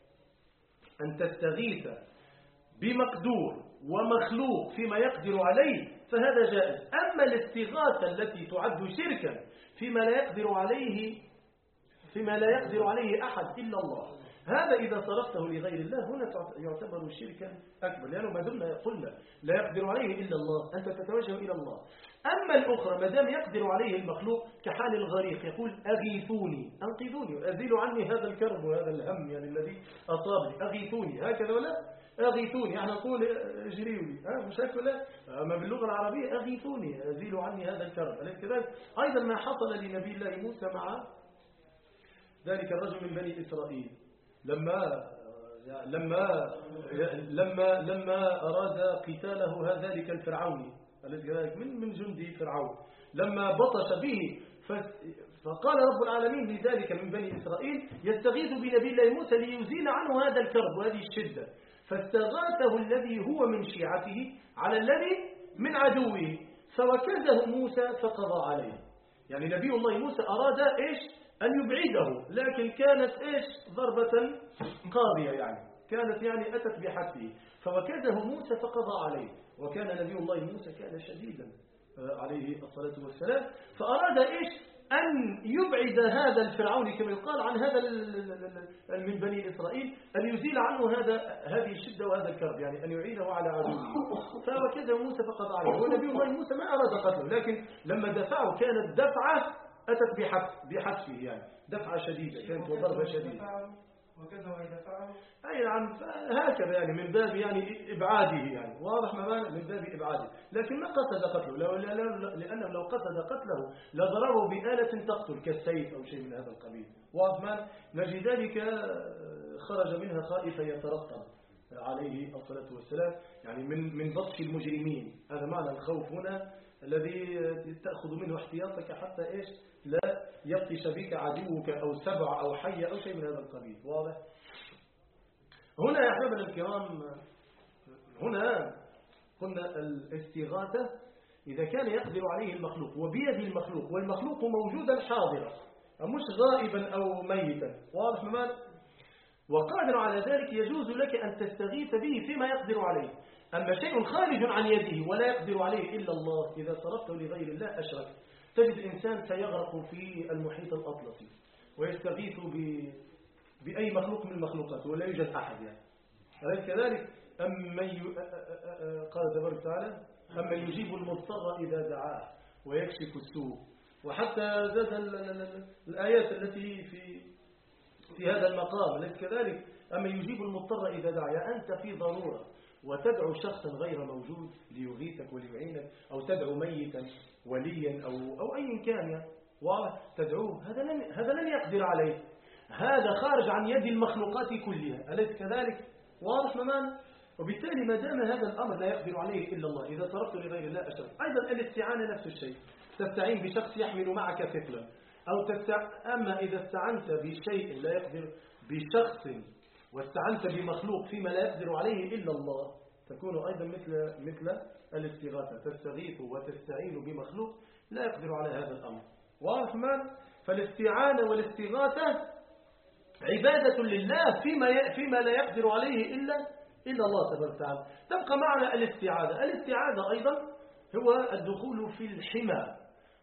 أن تستغيث بمقدور ومخلوق فيما يقدر عليه فهذا جائز. أما الاستغاثة التي تعد شركا فيما لا يقدر عليه فيما لا يقدر عليه أحد إلا الله، هذا إذا صرفته لغير الله هنا يعتبر شركا أكبر، لأنه ما دمنا قلنا لا يقدر عليه إلا الله أنت تتوجه إلى الله. أما الأخرى ما دام يقدر عليه المخلوق كحال الغريق يقول أغيثوني أنقذوني أزيلوا عني هذا الكرب وهذا الهم يعني الذي أصابني، أغيثوني هكذا ولا أغيثوني يعني نقول اجريوا لي ها مش هكذا، أما باللغة العربية أغيثوني أزيلوا عني هذا الكرب. أليس كذلك؟ أيضا ما حصل لنبي الله موسى مع ذلك الرجل من بني إسرائيل لما لما لما لما أراد قتاله ذلك الفرعوني أليس كذلك من من جندي فرعون، لما بطش به فقال رب العالمين لذلك من بني إسرائيل يستغيث بنبي الله موسى ليزيل عنه هذا الكرب وهذه الشدة، فاستغاثه الذي هو من شيعته على الذي من عدوه فوكزه موسى فقضى عليه. يعني نبي الله موسى أراد إيش أن يبعده، لكن كانت إيش ضربة قاضية يعني، كانت يعني أتت بحده، فوكده موسى فقضى عليه. وكان نبي الله موسى كان شديدا عليه الصلاة والسلام، فأراد إيش أن يبعد هذا الفرعون كما يقال عن هذا من بني إسرائيل، أن يزيل عنه هذا هذه الشدة وهذا الكرب، يعني أن يعينه على عدوه. فوكده موسى فقضى عليه. ونبي الله موسى ما أراد قتله، لكن لما دفعه كانت دفعة أتت بحتف بحتفه، يعني دفعة شديدة كانت وضربة شديدة. وكذا وإذا فعل أي نعم، هكذا يعني من باب يعني إبعاده، يعني واضح ما من باب إبعاده، لكن ما قصد قتله، لو لأنه لو قصد قتله لضربه بآلة تقتل كالسيف أو شيء من هذا القبيل. واضح ما نجد ذلك خرج منها خائفا يترقب عليه الصلاة والسلام، يعني من من بطش المجرمين. هذا معنى الخوف هنا الذي تأخذ منه احتياطك حتى إيش لا يبطش بك عدوك أو سبع أو حية أو شيء من هذا القبيل. واضح؟ هنا يا أحبابنا الكرام، هنا قلنا الاستغاثة إذا كان يقدر عليه المخلوق وبيد المخلوق والمخلوق موجودا حاضرا مش غائبا أو ميتا. واضح ما وقادر على ذلك يجوز لك أن تستغيث به فيما يقدر عليه. أما شيء خارج عن يده ولا يقدر عليه إلا الله، إذا صرفته لغير الله أشرك. تجد إنسان سيغرق في المحيط الأطلسي ويستغيث ب... بأي مخلوق من المخلوقات ولا يوجد أحد، يعني أليس كذلك؟ أما ي... قال تبارك وتعالى أما يجيب المضطر إذا دعاه ويكشف السوء. وحتى زاد ال... ال... الآيات التي في في هذا المقام أليس كذلك؟ أما يجيب المضطر إذا دعاه. أنت في ضرورة وتدعو شخصا غير موجود ليغيثك وليعينك، أو تدعو ميتا وليا أو أو أي كان، يعني واضح تدعوه، هذا لن هذا لن يقدر عليه، هذا خارج عن يد المخلوقات كلها، أليس كذلك؟ واضح ممان. وبالتالي ما دام هذا الأمر لا يقدر عليه إلا الله، إذا صرفت لغير الله أشرك. أيضا الاستعانة نفس الشيء، تستعين بشخص يحمل معك ثقلا، أو تستع... أما إذا استعنت بشيء لا يقدر بشخص واستعنت بمخلوق فيما لا يقدر عليه إلا الله، تكون أيضا مثل مثل الاستغاثة، تستغيث وتستعين بمخلوق لا يقدر على هذا الأمر. واضح ما؟ فالاستعانة والاستغاثة عبادة لله فيما فيما لا يقدر عليه إلا إلا الله تبارك وتعالى. تبقى معنا الاستعاذة. الاستعاذة أيضا هو الدخول في الحمى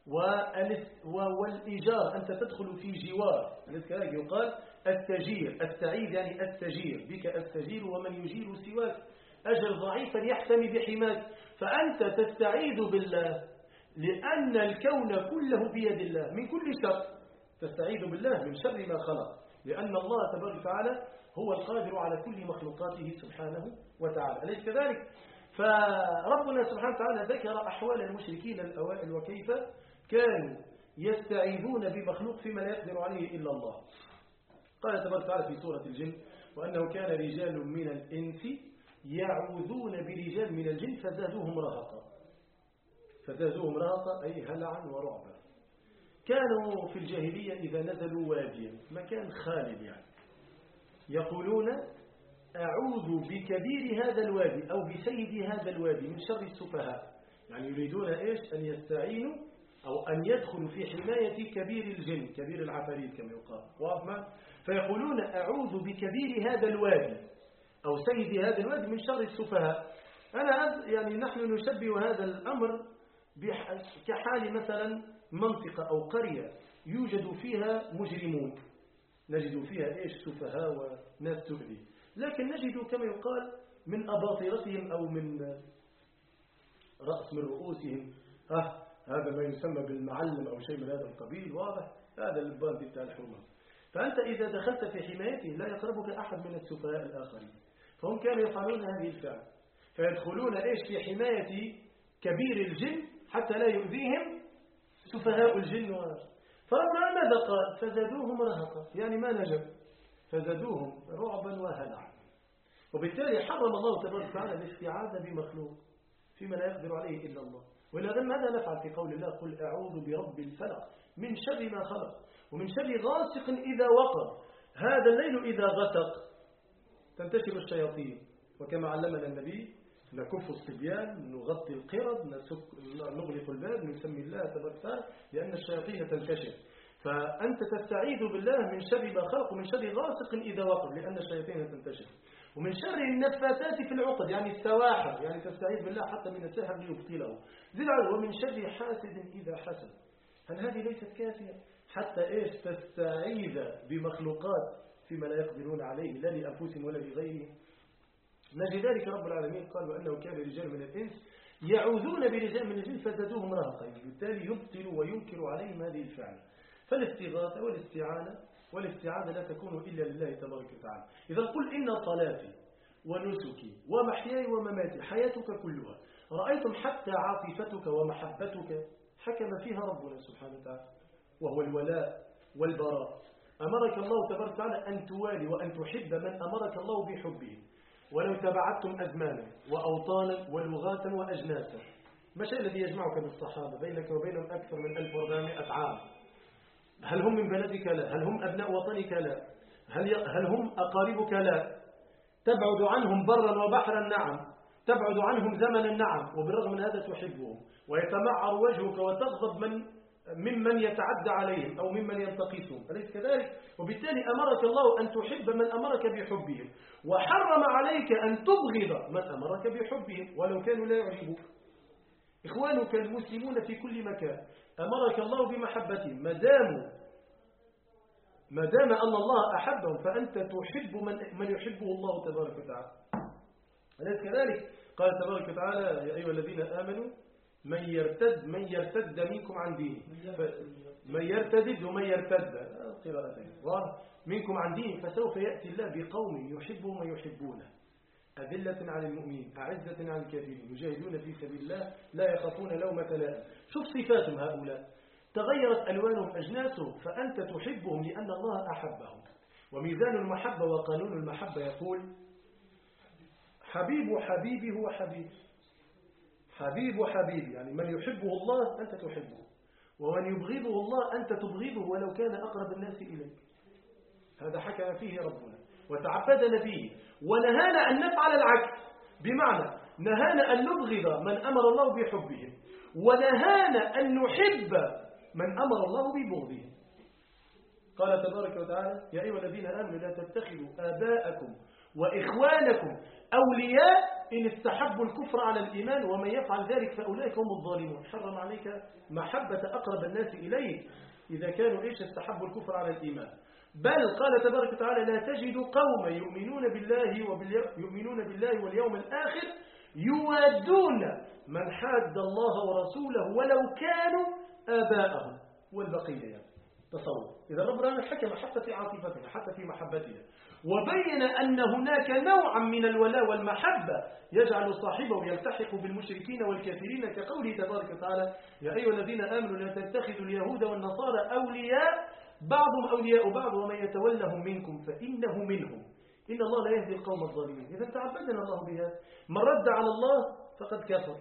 والإيجار، أنت تدخل في جوار، كذلك يقال التجير، السعيد يعني التجير، بك التجير ومن يجير سواك، أجل ضعيفا يحتمي بحماك. فأنت تستعيذ بالله لأن الكون كله بيد الله من كل شر، تستعيذ بالله من شر ما خلق، لأن الله تبارك وتعالى هو القادر على كل مخلوقاته سبحانه وتعالى، أليس كذلك؟ فربنا سبحانه وتعالى ذكر أحوال المشركين الأوائل وكيف كانوا يستعيذون بمخلوق فيما لا يقدر عليه إلا الله. قال تبارك وتعالى في سورة الجن وأنه كان رجال من الإنس يعوذون برجال من الجن فزادوهم رهقا. فزادوهم رهقا أي هلعا ورعبا. كانوا في الجاهلية إذا نزلوا واديا مكان خالد يعني يقولون أعوذ بكبير هذا الوادي أو بسيد هذا الوادي من شر السفهاء، يعني يريدون إيش أن يستعينوا أو أن يدخلوا في حماية كبير الجن، كبير العفاريت كما يقال. واضح؟ فيقولون أعوذ بكبير هذا الوادي أو سيد هذا الوادي من شر السفهاء. أنا يعني نحن نشبه هذا الأمر كحال مثلا منطقة أو قرية يوجد فيها مجرمون، نجد فيها إيش سفهاء وناس تؤذي، لكن نجد كما يقال من أباطرتهم أو من رأس من رؤوسهم ها هذا ما يسمى بالمعلم أو شيء من هذا القبيل. واضح؟ هذا الباندي بتاع الحرمة. فأنت إذا دخلت في حمايته لا يقربك أحد من السفهاء الآخرين، فهم كانوا يفعلون هذه الفعل، فيدخلون إيش في حماية كبير الجن حتى لا يؤذيهم سفهاء الجن. فربنا ماذا قال؟ فزادوهم رهقا، يعني ما نجوا، فزادوهم رعبا وهلعا. وبالتالي حرم الله تبارك وتعالى الاستعاذة بمخلوق فيما لا يقدر عليه إلا الله. ولذا ماذا نفعل في قول الله قل أعوذ برب الفلق من شر ما خلق ومن شر غاسق إذا وقب. هذا الليل إذا غسق تنتشر الشياطين، وكما علمنا النبي نكف الصبيان، نغطي القرد، نغلق الباب، نسمي الله تبارك وتعالى لأن الشياطين تنتشر. فأنت تستعيذ بالله من شر ما خلق ومن شر غاسق إذا وقب لأن الشياطين تنتشر، ومن شر النفاثات في العقد يعني السواحر، يعني تستعيذ بالله حتى من السحر ليبطله، ومن شر حاسد إذا حسد. هل هذه ليست كافية حتى إيش تستعيذ بمخلوقات فيما لا يقدرون عليه لا لأنفسهم ولا لغيرهم؟ نجد ذلك رب العالمين قال وأنه كان رجال من الإنس يعوذون برجال من الجن فزادوهم رهقا، بالتالي يبطل وينكر عليهم هذه الفعل. فالاستغاثة والاستعانة والاستعاذة لا تكون إلا لله تبارك وتعالى. إذا قل إن صلاتي ونسكي ومحياي ومماتي حياتك كلها، رأيتم حتى عاطفتك ومحبتك حكم فيها ربنا سبحانه وتعالى، وهو الولاء والبراء. أمرك الله تبارك وتعالى أن توالي وأن تحب من أمرك الله بحبه. ولو تبعتم أزمانا وأوطانا ولغاتا وأجناسا، ما الشيء الذي يجمعك بالصحابة بينك وبينهم أكثر من ألف وأربعمائة عام؟ هل هم من بلدك؟ لا. هل هم أبناء وطنك؟ لا. هل هل هم أقاربك؟ لا. تبعد عنهم برا وبحرا؟ نعم. تبعد عنهم زمنا؟ نعم. وبالرغم من هذا تحبهم ويتمعر وجهك وتغضب من ممن يتعدى عليهم أو ممن ينتقصهم، أليس كذلك؟ وبالتالي أمرك الله أن تحب من أمرك بحبهم، وحرم عليك أن تبغض من أمرك بحبهم ولو كانوا لا يعجبوك. إخوانك المسلمون في كل مكان أمرك الله بمحبتهم، ما داموا ما دام أن الله أحبهم فأنت تحب من من يحبه الله تبارك وتعالى، أليس كذلك؟ قال تبارك وتعالى يا أيها الذين آمنوا من يرتد من يرتد منكم عن دينه، من يرتد ومن يرتد قراءتين منكم عن دينه فسوف يأتي الله بقوم يحبهم ويحبونه أذلة على المؤمنين أعزة على الكافرين يجاهدون في سبيل الله لا يخافون لومة لائم. شوف صفاتهم هؤلاء، تغيرت ألوانهم أجناسهم، فأنت تحبهم لأن الله أحبهم. وميزان المحبة وقانون المحبة يقول حبيب حبيبي هو حبيب، حبيب حبيبي يعني من يحبه الله أنت تحبه، ومن يبغضه الله أنت تبغضه ولو كان أقرب الناس إليك. هذا حكم فيه ربنا وتعبدنا فيه، ونهانا أن نفعل العكس، بمعنى نهانا أن نبغض من أمر الله بحبهم، ونهانا أن نحب من أمر الله ببغضهم. قال تبارك وتعالى يا أيها الذين آمنوا لا تتخذوا آباءكم وإخوانكم أولياء إن استحبوا الكفر على الإيمان ومن يفعل ذلك فأولئك هم الظالمون. حرم عليك محبة أقرب الناس إليك إذا كانوا إيش استحبوا الكفر على الإيمان. بل قال تبارك وتعالى لا تجد قوما يؤمنون بالله وباليوم يؤمنون بالله واليوم الآخر يوادون من حاد الله ورسوله ولو كانوا آباءهم والبقية. يعني تصور إذا ربنا حكم حتى في عاطفتنا حتى في محبتنا، وبين أن هناك نوعا من الولاء والمحبة يجعل صاحبه يلتحق بالمشركين والكافرين، كقوله تبارك وتعالى يا أيها الذين آمنوا لا تتخذوا اليهود والنصارى أولياء بعضهم أولياء بعض ومن يتولهم منكم فإنه منهم إن الله لا يهدي القوم الظالمين. إذا تعبدنا الله بها، من رد على الله فقد كفر،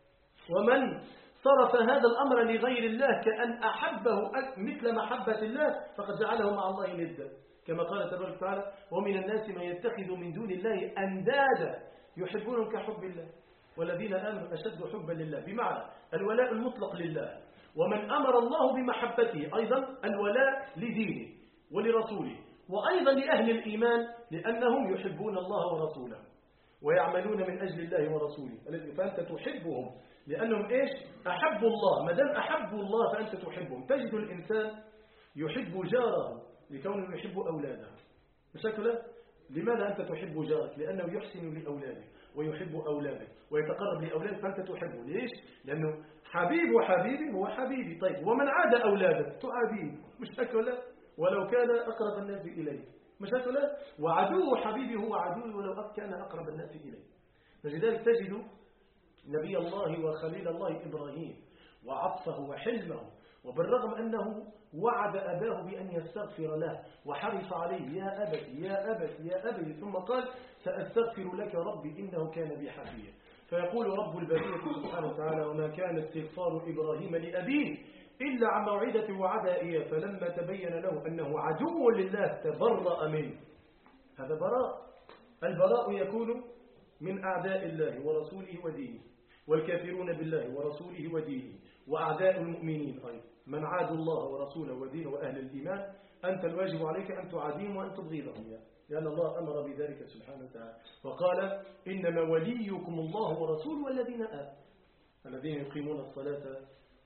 ومن صرف هذا الأمر لغير الله كأن أحبه مثل محبة الله فقد جعله مع الله ندا، كما قال تبارك وتعالى ومن الناس من يتخذ من دون الله أندادا يحبونهم كحب الله والذين آمنوا أشد حبا لله، بمعنى الولاء المطلق لله. ومن أمر الله بمحبته أيضا الولاء لدينه ولرسوله، وأيضا لأهل الإيمان لأنهم يحبون الله ورسوله ويعملون من أجل الله ورسوله، فأنت تحبهم لأنهم إيش أحبوا الله. ما دام أحبوا الله فأنت تحبهم. تجد الإنسان يحب جاره لكونه يحب أولاده، بشكل لماذا أنت تحب جارك؟ لأنه يحسن لأولادك ويحب أولادك ويتقرب لأولادك فأنت تحبه. ليش؟ لأنه حبيب وحبيبي هو حبيبي. طيب ومن عاد أولادك تعاديه، مش هكذا؟ ولو كان أقرب الناس إليك، مش هكذا؟ وعدو حبيبي هو عدوي ولو كان أقرب الناس إليك. لذلك تجد نبي الله وخليل الله إبراهيم وعطفه وحلمه، وبالرغم أنه وعد أباه بأن يستغفر له وحرص عليه يا أبت يا أبت يا أبي، ثم قال سأستغفر لك ربي إنه كان بي حفيا. فيقول رب البرية سبحانه وتعالى وما كان استغفار إبراهيم لأبيه إلا عن موعدة وعدها إياه فلما تبين له أنه عدو لله تبرأ منه. هذا براء. البراء يكون من أعداء الله ورسوله ودينه، والكافرون بالله ورسوله ودينه وأعداء المؤمنين أيضا من عادوا الله ورسوله ودينه وأهل الإيمان أنت الواجب عليك أن تعاديهم وأن تبغضهم يعني. لأن الله أمر بذلك سبحانه وتعالى وقال إنما وليكم الله ورسوله والذين آمنوا الذين يقيمون الصلاة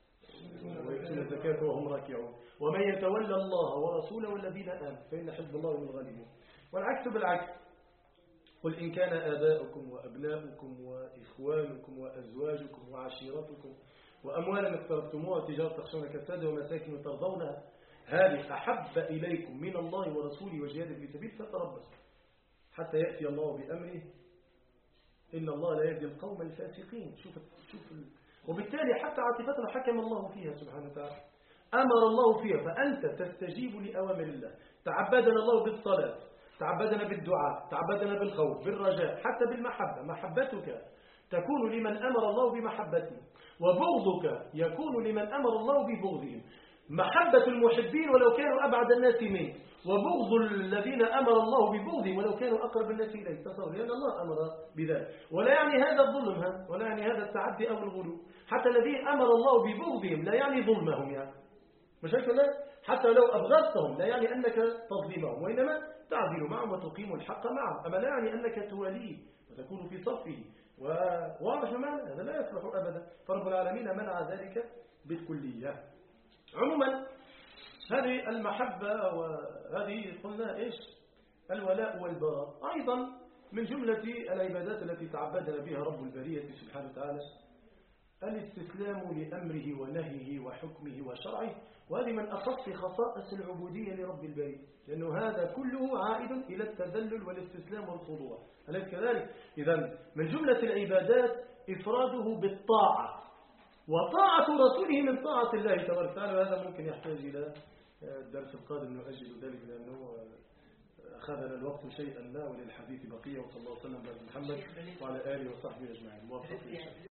ويؤتون الزكاة وهم راكعون ومن يتولى الله ورسوله والذين آمنوا فإن حزب الله هم الغالبون. والعكس بالعكس قل إن كان آباؤكم وأبناؤكم وإخوانكم وأزواجكم وعشيرتكم وأموالا اقترفتموها تجارة تخشون كسادها ومساكن ترضونها هذه أحب إليكم من الله ورسوله وجهاد في سبيل فتربصوا حتى يأتي الله بأمره إن الله لا يهدي القوم الفاسقين. شوف شوف ال... وبالتالي حتى عاطفتنا حكم الله فيها سبحانه وتعالى أمر الله فيها فأنت تستجيب لأوامر الله. تعبدنا الله بالصلاة تعبدنا بالدعاء تعبدنا بالخوف بالرجاء حتى بالمحبة. محبتك تكون لمن أمر الله بمحبته وبغضك يكون لمن أمر الله ببغضهم. محبة المحبين ولو كانوا أبعد الناس منك وبغض الذين أمر الله ببغضهم ولو كانوا أقرب الناس إليه. تصور لأن الله أمر بذلك ولا يعني هذا الظلم ها ولا يعني هذا التعدي أو الغلو. حتى الذين أمر الله ببغضهم لا يعني ظلمهم يعني مش هيك لا حتى لو أبغضتهم لا يعني أنك تظلمهم وإنما تعدل معهم وتقيم الحق معهم. أما لا يعني أنك تواليه وتكون في صفه وواضح معنى هذا لا يصلح أبدا. فرب العالمين منع ذلك بالكلية. عموما هذه المحبة وهذه قلنا إيش الولاء والبراء أيضا من جملة العبادات التي تعبدنا بها رب البرية سبحانه وتعالى الاستسلام لأمره ونهيه وحكمه وشرعه. وهذه من أخص خصائص العبودية لرب البرية لأنه هذا كله عائد إلى التذلل والاستسلام والخضوع أليس كذلك؟ إذن من جملة العبادات إفراده بالطاعة وطاعة رسوله من طاعة الله تبارك وتعالى. وهذا ممكن يحتاج إلى الدرس القادم نؤجل ذلك لأنه أخذنا الوقت شيئا ما وللحديث بقية. وصلى الله وسلم على محمد وعلى آله وصحبه أجمعين. موفق